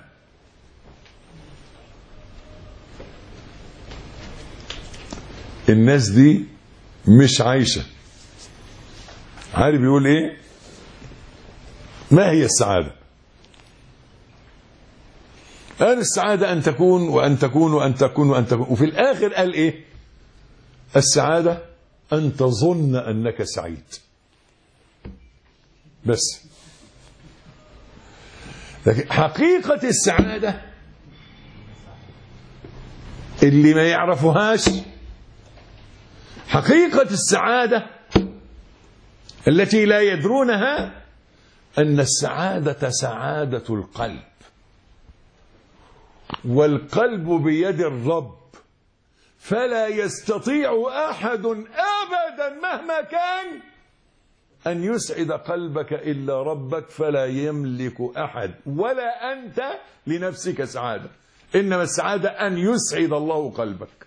Speaker 3: الناس دي مش عايشه. عارف بيقول ايه؟ ما هي السعاده؟ قال السعاده ان تكون وان تكون وان تكون وان تكون، وفي الاخر قال ايه؟ السعاده ان تظن انك سعيد. بس لكن حقيقه السعاده اللي ما يعرفوهاش، حقيقه السعاده التي لا يدرونها، أن السعادة سعادة القلب، والقلب بيد الرب، فلا يستطيع أحد أبدا مهما كان أن يسعد قلبك إلا ربك، فلا يملك أحد ولا أنت لنفسك سعادة، إنما السعادة أن يسعد الله قلبك.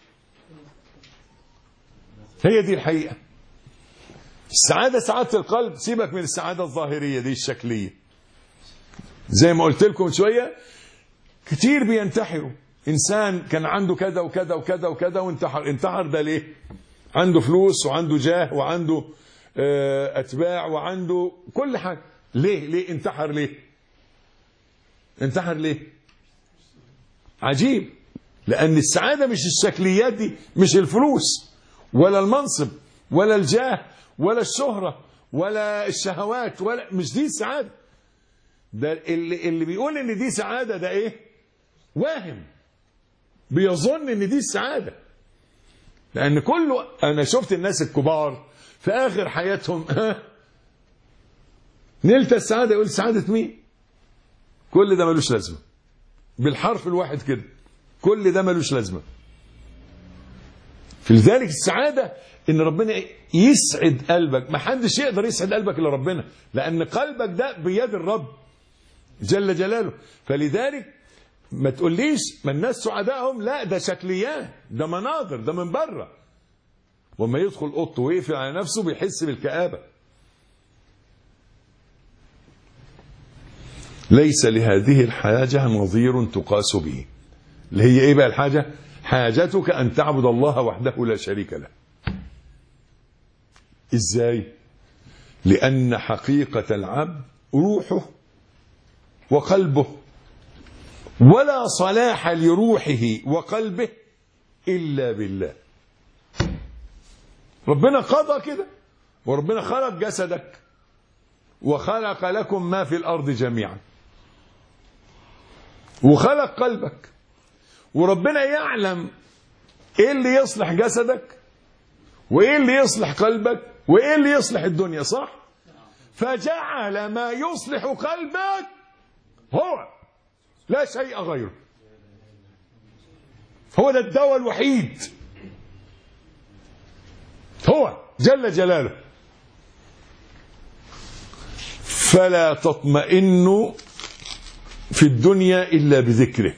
Speaker 3: هي دي الحقيقة. السعادة سعادة القلب، سيبك من السعادة الظاهرية دي الشكلية. زي ما قلت لكم شوية، كتير بينتحروا. إنسان كان عنده كذا وكذا وكذا وكذا وانتحر. انتحر ده ليه؟ عنده فلوس وعنده جاه وعنده أتباع وعنده كل حاجة. ليه انتحر؟ ليه انتحر؟ ليه؟ عجيب. لأن السعادة مش الشكليات دي، مش الفلوس ولا المنصب ولا الجاه ولا الشهرة ولا الشهوات، ولا مش دي السعادة. ده اللي بيقول ان دي سعادة ده ايه؟ واهم، بيظن ان دي السعادة. لان كله، انا شفت الناس الكبار في اخر حياتهم نلت السعادة، يقول سعادة مين؟ كل ده ملوش لازمة. بالحرف الواحد كده، كل ده ملوش لازمة. فلذلك السعادة ان ربنا يسعد قلبك. ما حدش يقدر يسعد قلبك الا ربنا، لان قلبك ده بيد الرب جل جلاله. فلذلك ما تقوليش ما الناس سعدائهم، لا، ده شكليات، ده مناظر، ده من بره. وما يدخل اوضته ويقفل على نفسه بيحس بالكآبة. ليس لهذه الحاجة نظير تقاس به. اللي هي ايه بقى الحاجة؟ حاجتك ان تعبد الله وحده لا شريك له. ازاي؟ لان حقيقة العبد روحه وقلبه، ولا صلاح لروحه وقلبه الا بالله. ربنا قضى كده، وربنا خلق جسدك وخلق لكم ما في الارض جميعا، وخلق قلبك، وربنا يعلم ايه اللي يصلح جسدك وايه اللي يصلح قلبك وايه اللي يصلح الدنيا، صح؟ فجعل ما يصلح قلبك هو، لا شيء غيره. هو ده الدواء الوحيد، هو جل جلاله. فلا تطمئن في الدنيا إلا بذكره،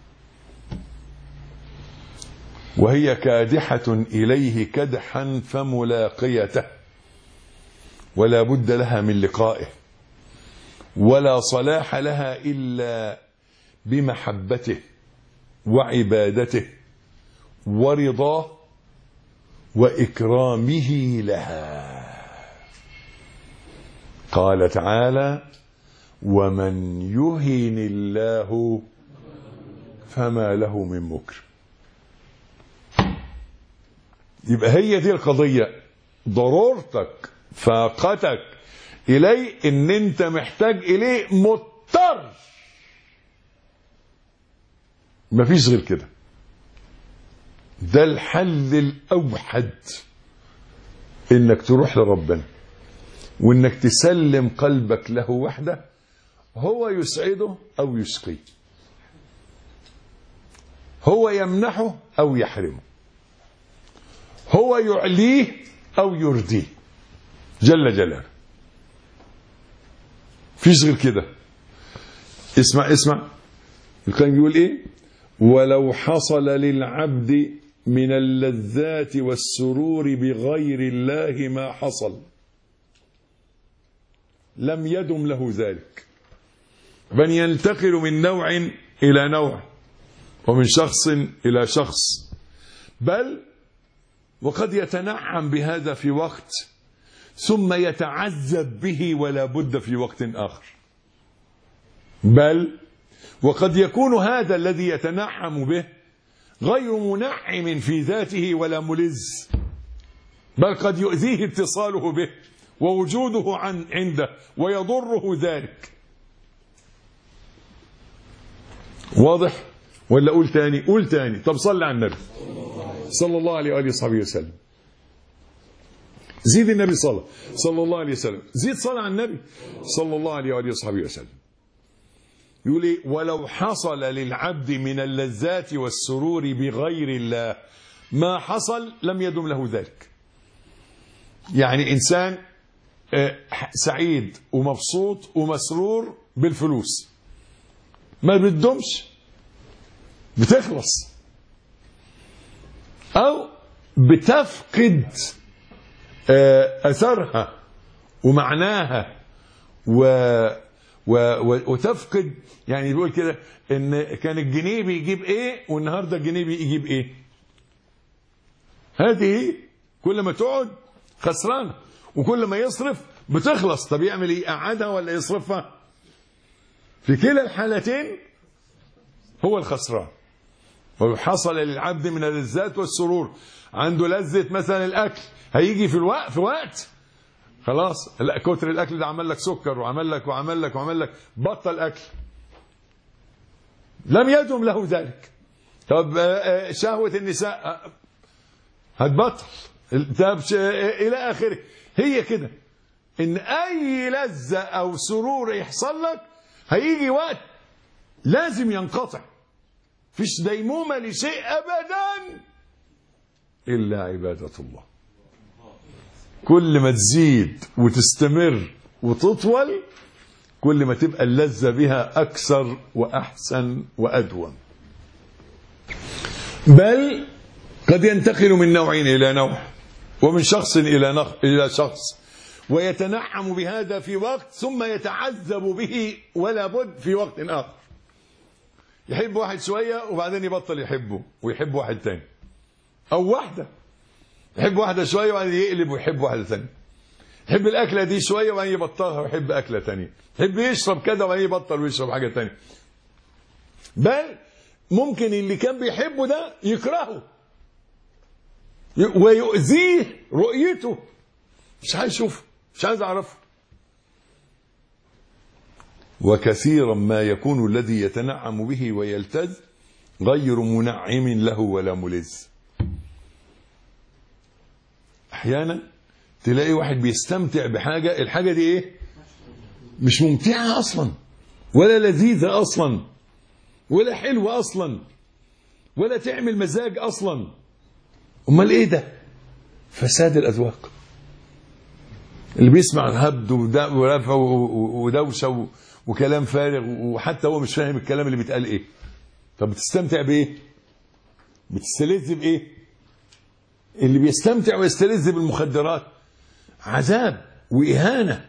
Speaker 3: وهي كادحة إليه كدحا فملاقيته، ولا بد لها من لقائه، ولا صلاح لها إلا بمحبته وعبادته ورضاه وإكرامه لها. قال تعالى: ومن يهن الله فما له من مكرم. يبقى هي دي القضية، ضرورتك فاقتك إليه، إن أنت محتاج إليه، مضطر، مفيش غير كده. ده الحل الأوحد، إنك تروح لربنا وإنك تسلم قلبك له وحده. هو يسعده أو يشقيه، هو يمنحه أو يحرمه، هو يعليه أو يرديه جل جلاله. فيش غير كده. اسمع، القيم يقول ايه؟ ولو حصل للعبد من اللذات والسرور بغير الله ما حصل لم يدم له ذلك، بل ينتقل من نوع إلى نوع ومن شخص إلى شخص، بل وقد يتنعم بهذا في وقت ثم يتعذب به ولا بد في وقت آخر، بل وقد يكون هذا الذي يتنعم به غير منعم في ذاته ولا ملذ، بل قد يؤذيه اتصاله به ووجوده عنده ويضره ذلك. واضح ولا قول تاني؟ قول تاني. طب صلي على النبي صلى الله عليه وآله وصحبه وسلم. زيد النبي صلى الله عليه وسلم. زيد صلاة على النبي صلى الله عليه وآله وصحبه وسلم. يقول ايه؟ ولو حصل للعبد من اللذات والسرور بغير الله ما حصل لم يدم له ذلك. يعني إنسان سعيد ومبسوط ومسرور بالفلوس ما بتدومش، بتخلص أو بتفقد أثرها ومعناها وتفقد. يعني بيقول كده إن كان الجنيه بيجيب إيه والنهاردة الجنيه بيجيب إيه. هذه كل ما تقعد خسران وكل ما يصرف بتخلص. طب يعمل إيه؟ يقعدها ولا يصرفها؟ في كلا الحالتين هو الخسران. وحصل للعبد من اللذات والسرور، عنده لذة مثلا الأكل، هيجي في وقت خلاص كتر الأكل ده عمل لك سكر وعمل لك وعمل لك وعمل لك، بطل أكل لم يدم له ذلك. طب شهوة النساء هتبطل، إلى آخره. هي كده إن أي لذة أو سرور يحصل لك هيجي وقت لازم ينقطع. فيش ديمومة لشيء أبدا إلا عبادة الله. كل ما تزيد وتستمر وتطول كل ما تبقى اللذة بها أكثر وأحسن وأدوم. بل قد ينتقل من نوع إلى نوع ومن شخص إلى شخص ويتنعم بهذا في وقت ثم يتعذب به ولا بد في وقت آخر. يحب واحد شوية وبعدين يبطل يحبه ويحب واحد تاني، أو واحدة يحب واحدة شوية وبعدين يقلب ويحب واحدة تانية. يحب الأكلة دي شوية وبعدين يبطلها ويحب أكلة تانية. يحب يشرب كذا وبعدين يبطل ويشرب حاجة تانية. بل ممكن اللي كان بيحبه ده يكرهه ويؤذيه رؤيته، مش عايز يشوفه، مش عايز أعرفه. وكثيرا ما يكون الذي يتنعم به ويلتذ غير منعم له ولا ملذ. احيانا تلاقي واحد بيستمتع بحاجة، الحاجة دي ايه؟ مش ممتعة اصلا ولا لذيذة اصلا ولا حلوة اصلا ولا تعمل مزاج اصلا. امال ايه ده؟ فساد الاذواق. اللي بيسمع هبد ورفع ودوشة وكلام فارغ وحتى هو مش فاهم الكلام اللي بيتقال ايه. طب بتستمتع بايه؟ بتستلذ بايه؟ اللي بيستمتع ويستلذ بالمخدرات عذاب وإهانة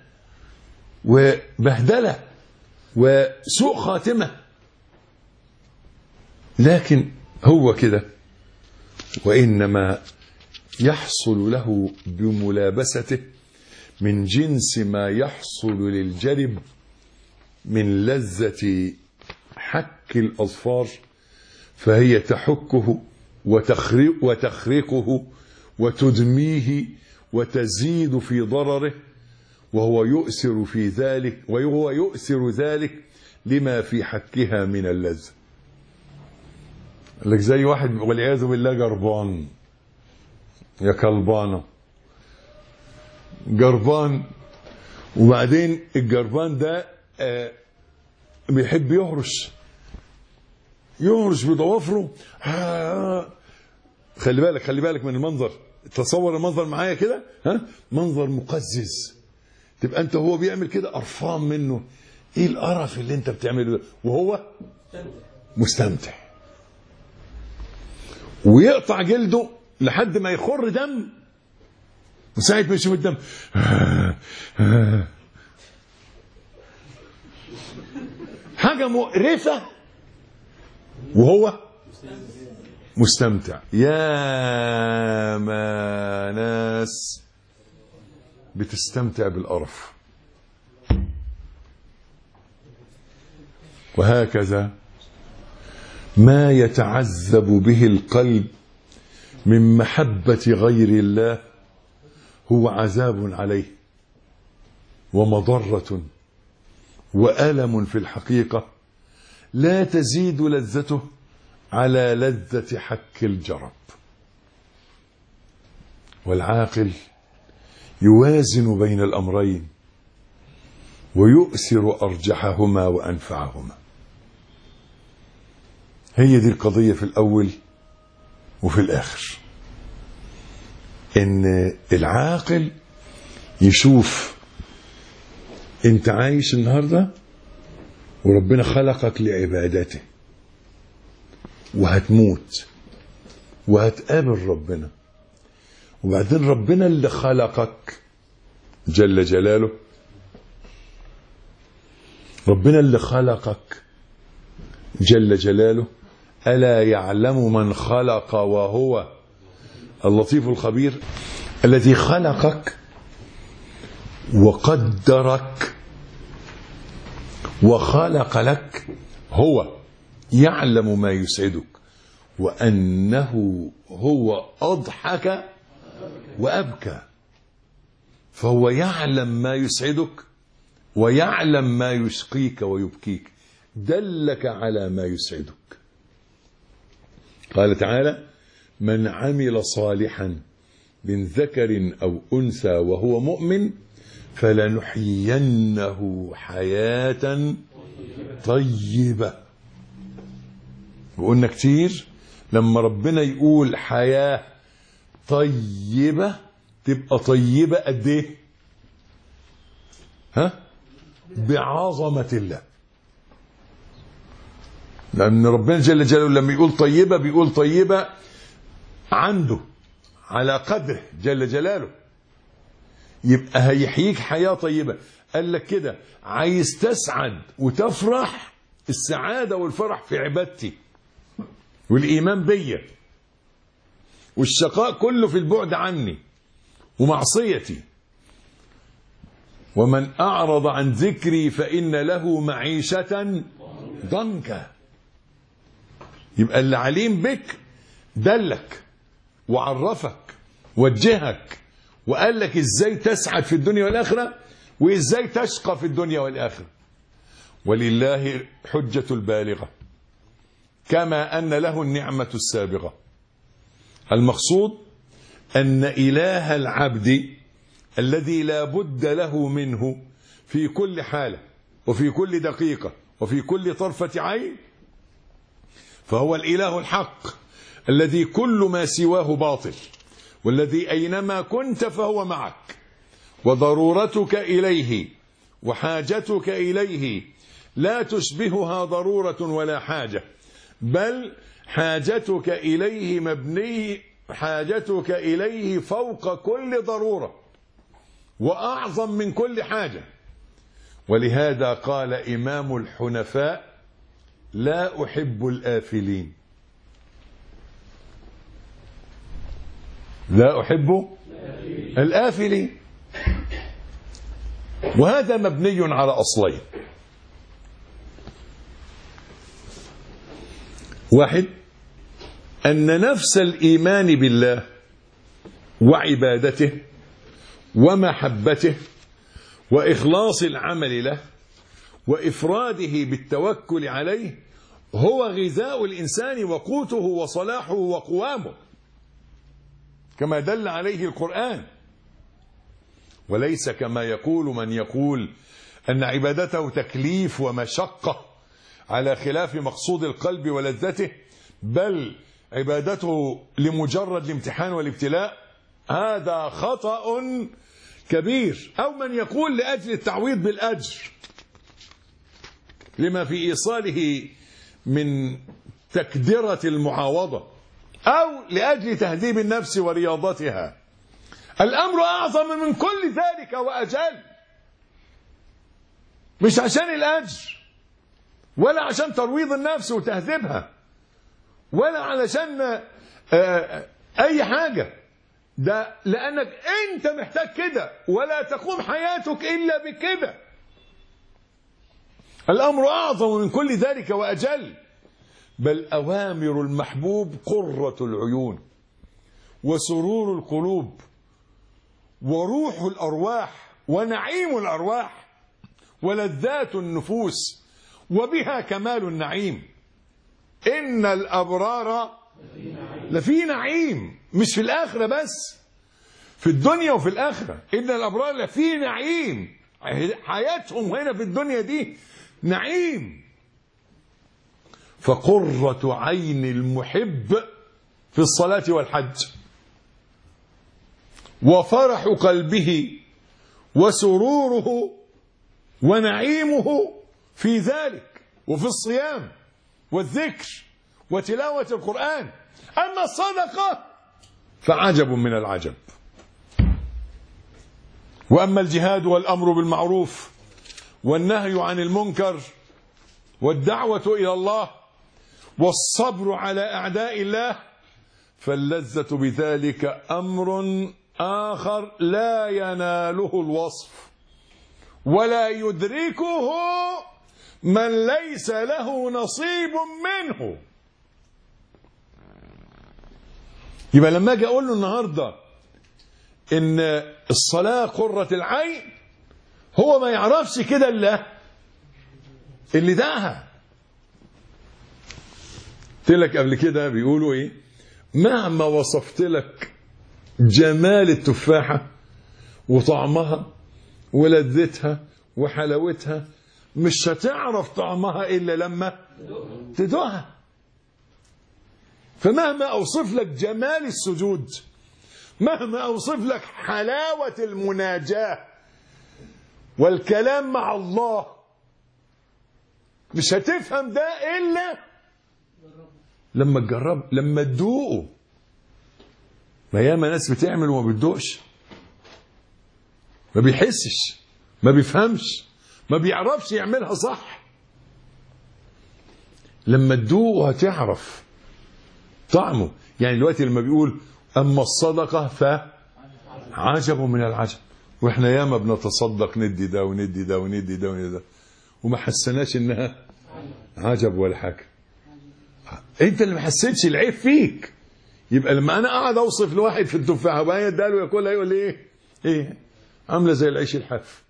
Speaker 3: وبهدلة وسوء خاتمة. لكن هو كده، وإنما يحصل له بملابسته من جنس ما يحصل للجرب من لذة حك الأظفار، فهي تحكه وتخرقه وتدميه وتزيد في ضرره، وهو يؤثر ذلك لما في حكها من اللذة. لك زي واحد والعياذ بالله جربان، يا كلبانة جربان، وبعدين الجربان ده بيحب يهرش بضوافره. خلي بالك من المنظر. تصور المنظر معايا كده، منظر مقزز. تبقى انت هو بيعمل كده قرفان منه، ايه القرف اللي انت بتعمله ده، وهو مستمتع. ويقطع جلده لحد ما يخر دم، وساعة ما يشوف الدم حاجة مقرفة وهو مستمتع. يا ما ناس بتستمتع بالقرف. وهكذا ما يتعذب به القلب من محبة غير الله هو عذاب عليه ومضرة وألم في الحقيقة لا تزيد لذته على لذة حك الجرب. والعاقل يوازن بين الأمرين ويؤثر أرجحهما وأنفعهما. هي دي القضية في الأول وفي الآخر، إن العاقل يشوف أنت عايش النهاردة وربنا خلقك لعبادته، وهتموت وهتقابل ربنا، وبعدين ربنا اللي خلقك جل جلاله، ربنا اللي خلقك جل جلاله ألا يعلم من خلق وهو اللطيف الخبير، الذي خلقك وقدرك وخلق لك هو يعلم ما يسعدك، وأنه هو أضحك وأبكى، فهو يعلم ما يسعدك ويعلم ما يشقيك ويبكيك، دلك على ما يسعدك. قال تعالى: من عمل صالحا من ذكر أو أنثى وهو مؤمن فلنحيينه حياة طيبة. وقلنا كتير لما ربنا يقول حياة طيبة تبقى طيبة قد ايه؟ بعظمة الله. لأن ربنا جل جلاله لما يقول طيبة بيقول طيبة عنده على قدره جل جلاله، يبقى هيحييك حياة طيبة. قال لك كده: عايز تسعد وتفرح، السعادة والفرح في عبادتي والإيمان بيا، والشقاء كله في البعد عني ومعصيتي. ومن أعرض عن ذكري فإن له معيشة ضنكا. يبقى اللي عليم بك دلك وعرفك وجهك وقال لك ازاي تسعد في الدنيا والآخرة وازاي تشقى في الدنيا والآخرة. ولله حجة البالغة كما أن له النعمة السابغة. المقصود أن إله العبد الذي لا بد له منه في كل حالة وفي كل دقيقة وفي كل طرفة عين، فهو الإله الحق الذي كل ما سواه باطل، والذي أينما كنت فهو معك، وضرورتك إليه وحاجتك إليه لا تشبهها ضرورة ولا حاجة، بل حاجتك إليه فوق كل ضرورة وأعظم من كل حاجة. ولهذا قال إمام الحنفاء: لا أحب الآفلين. لا أحب الآفلين. وهذا مبني على أصلين: واحد، أن نفس الإيمان بالله وعبادته ومحبته وإخلاص العمل له وإفراده بالتوكل عليه هو غذاء الإنسان وقوته وصلاحه وقوامه، كما دل عليه القرآن، وليس كما يقول من يقول أن عبادته تكليف ومشقة على خلاف مقصود القلب ولذته، بل عبادته لمجرد الامتحان والابتلاء. هذا خطأ كبير. أو من يقول لأجل التعويض بالأجر لما في إيصاله من تكدرة المعاوضة، أو لأجل تهذيب النفس ورياضتها. الأمر أعظم من كل ذلك وأجل، مش عشان الأجر ولا عشان ترويض النفس وتهذيبها ولا علشان أي حاجة، ده لأنك أنت محتاج كده، ولا تقوم حياتك إلا بكده. الأمر أعظم من كل ذلك وأجل، بل أوامر المحبوب قرة العيون وسرور القلوب وروح الأرواح ونعيم الأرواح ولذات النفوس، وبها كمال النعيم. إن الأبرار لفي نعيم، مش في الآخرة بس، في الدنيا وفي الآخرة. إن الأبرار لفي نعيم، حياتهم هنا في الدنيا دي نعيم. فقرة عين المحب في الصلاة والحج، وفرح قلبه وسروره ونعيمه في ذلك، وفي الصيام والذكر وتلاوة القرآن. أما الصدقة فعجب من العجب. وأما الجهاد والأمر بالمعروف والنهي عن المنكر والدعوة إلى الله والصبر على أعداء الله، فاللذة بذلك أمر آخر لا يناله الوصف ولا يدركه من ليس له نصيب منه. يبقى لما اجي اقول له النهارده ان الصلاه قرة العين، هو ما يعرفش كده الا اللي داها. قلت لك قبل كده بيقولوا ايه؟ مهما وصفت لك جمال التفاحه وطعمها ولذتها وحلاوتها، مش هتعرف طعمها الا لما تدوقها. فمهما اوصف لك جمال السجود، مهما اوصف لك حلاوة المناجاة والكلام مع الله، مش هتفهم ده الا لما تجرب، لما تدوقه. ما ياما ناس بتعمل وما بتدوقش، ما بيحسش، ما بيفهمش، ما بيعرفش يعملها صح. لما تدوقه هتعرف طعمه. يعني دلوقتي لما بيقول أما الصدقة فعجب من العجب، وإحنا ياما بنتصدق ندي ده وندي ده وندي ده وندي ده وما حسناش إنها عجب ولا حاجة. أنت اللي ما حسيتش، العيب فيك. يبقى لما أنا قاعد أوصف لواحد في التفاحة وبعدين اداله ياكلها، يقول لي إيه عاملة زي العيش الحاف.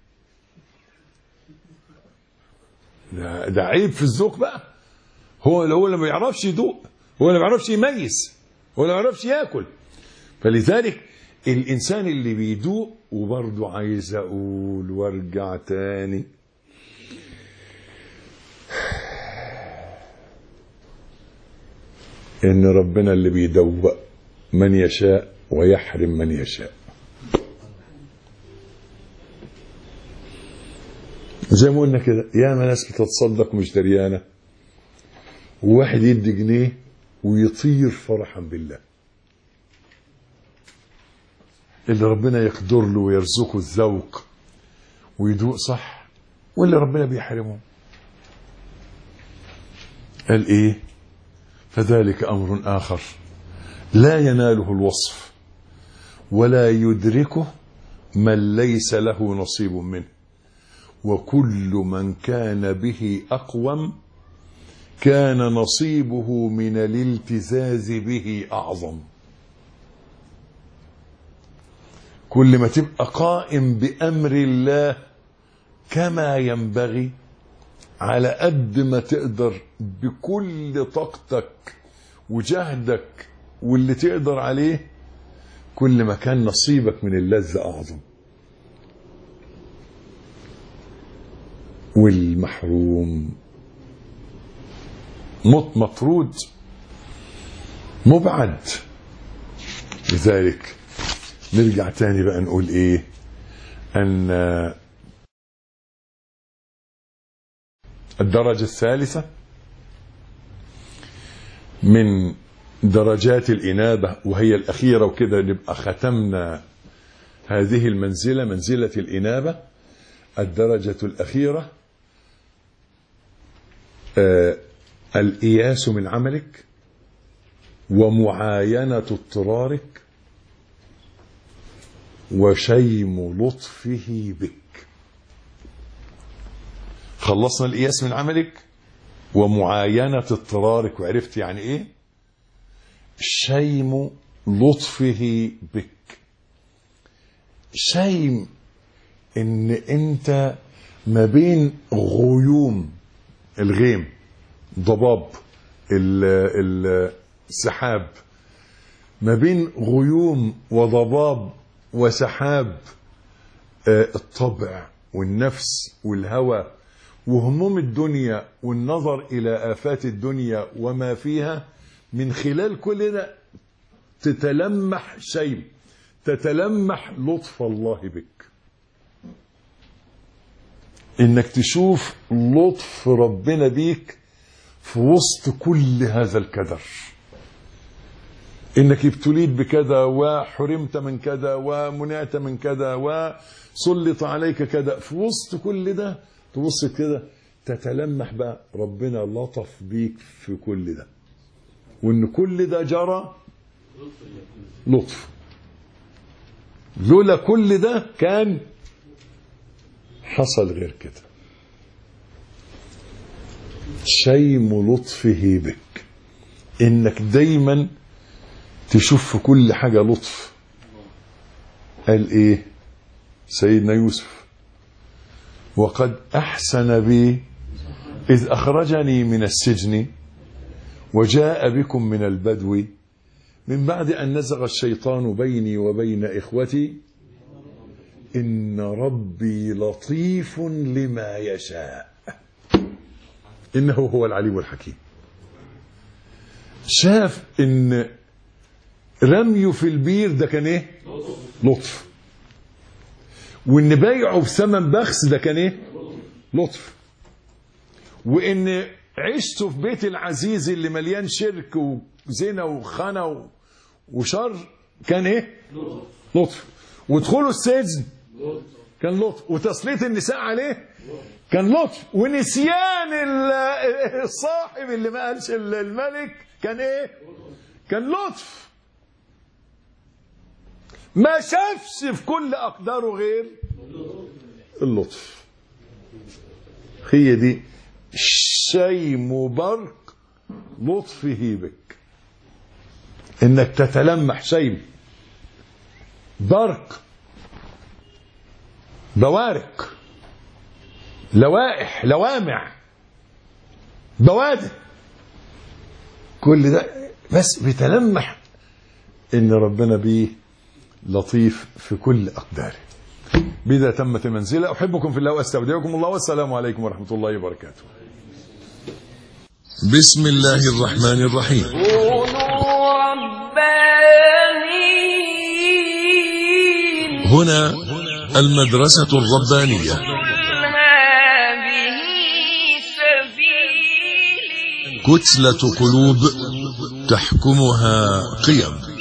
Speaker 3: ده عيب في الذوق بقى. هو اللي ما بيعرفش يذوق، هو اللي ما بيعرفش يميز، هو اللي ما بيعرفش ياكل. فلذلك الانسان اللي بيدوق، وبرضه عايز اقول وارجع تاني، ان ربنا اللي بيدوق من يشاء ويحرم من يشاء. زي ما قلنا كده، ياما ناس بتتصدق مش دريانه، وواحد يدي جنيه ويطير فرحا بالله. اللي ربنا يقدر له ويرزقه الذوق ويدوق صح، واللي ربنا بيحرمه. قال ايه؟ فذلك امر اخر لا يناله الوصف ولا يدركه من ليس له نصيب منه، وكل من كان به اقوم كان نصيبه من الالتزاز به أعظم. كل ما تبقى قائم بأمر الله كما ينبغي، على قد ما تقدر بكل طاقتك وجهدك واللي تقدر عليه، كل ما كان نصيبك من اللذة أعظم. والمحروم مطرود مبعد. لذلك نرجع تاني بقى نقول ايه؟ ان الدرجة الثالثة من درجات الإنابة وهي الأخيرة، وكده نبقى ختمنا هذه المنزلة، منزلة الإنابة. الدرجة الأخيرة الإياس من عملك ومعاينة اضطرارك وشيم لطفه بك. خلصنا الإياس من عملك ومعاينة اضطرارك، وعرفت يعني إيه شيم لطفه بك. شيم إن أنت ما بين غيوم الغيم، ضباب السحاب، ما بين غيوم وضباب وسحاب الطبع والنفس والهوى وهموم الدنيا والنظر إلى آفات الدنيا وما فيها. من خلال كل ده تتلمح شيء، تتلمح لطف الله بك، إنك تشوف لطف ربنا بيك في وسط كل هذا الكدر، إنك ابتليت بكذا وحرمت من كذا ومنعت من كذا وسلط عليك كذا. في وسط كل ده تبص كده تتلمح بقى ربنا لطف بيك في كل ده، وإن كل ده جرى لطف. لولا كل ده كان حصل غير كده. شيم لطفه بك، إنك دايما تشوف في كل حاجة لطف. قال إيه سيدنا يوسف؟ وقد أحسن بي إذ أخرجني من السجن وجاء بكم من البدو من بعد أن نزغ الشيطان بيني وبين إخوتي إن ربي لطيف لما يشاء إنه هو العليم الحكيم. شاف إن رميه في البير ده كان إيه؟ لطف. وإن بايعه بثمن بخس ده كان إيه؟ لطف. وإن عشته في بيت العزيز اللي مليان شرك وزنا وخنا وشر كان إيه؟ لطف. ودخوله السجن كان لطف. وتسليط النساء عليه كان لطف. ونسيان الصاحب اللي ما قالش الملك كان إيه؟ كان لطف. ما شافش في كل أقداره غير اللطف. هي دي شيم برق لطفه بك، إنك تتلمح شيم برق، بوارق، لوائح، لوامع، بوادر، كل ده بس بيتلمح إن ربنا بيه لطيف في كل أقداره. بذا تمت المنزلة. أحبكم في الله وأستودعكم الله، والسلام عليكم ورحمة الله وبركاته.
Speaker 1: بسم الله الرحمن الرحيم.
Speaker 2: كونوا ربانيين.
Speaker 1: هنا المدرسة الربانية.
Speaker 2: هذه سبيلي.
Speaker 1: كتلة قلوب تحكمها قيم.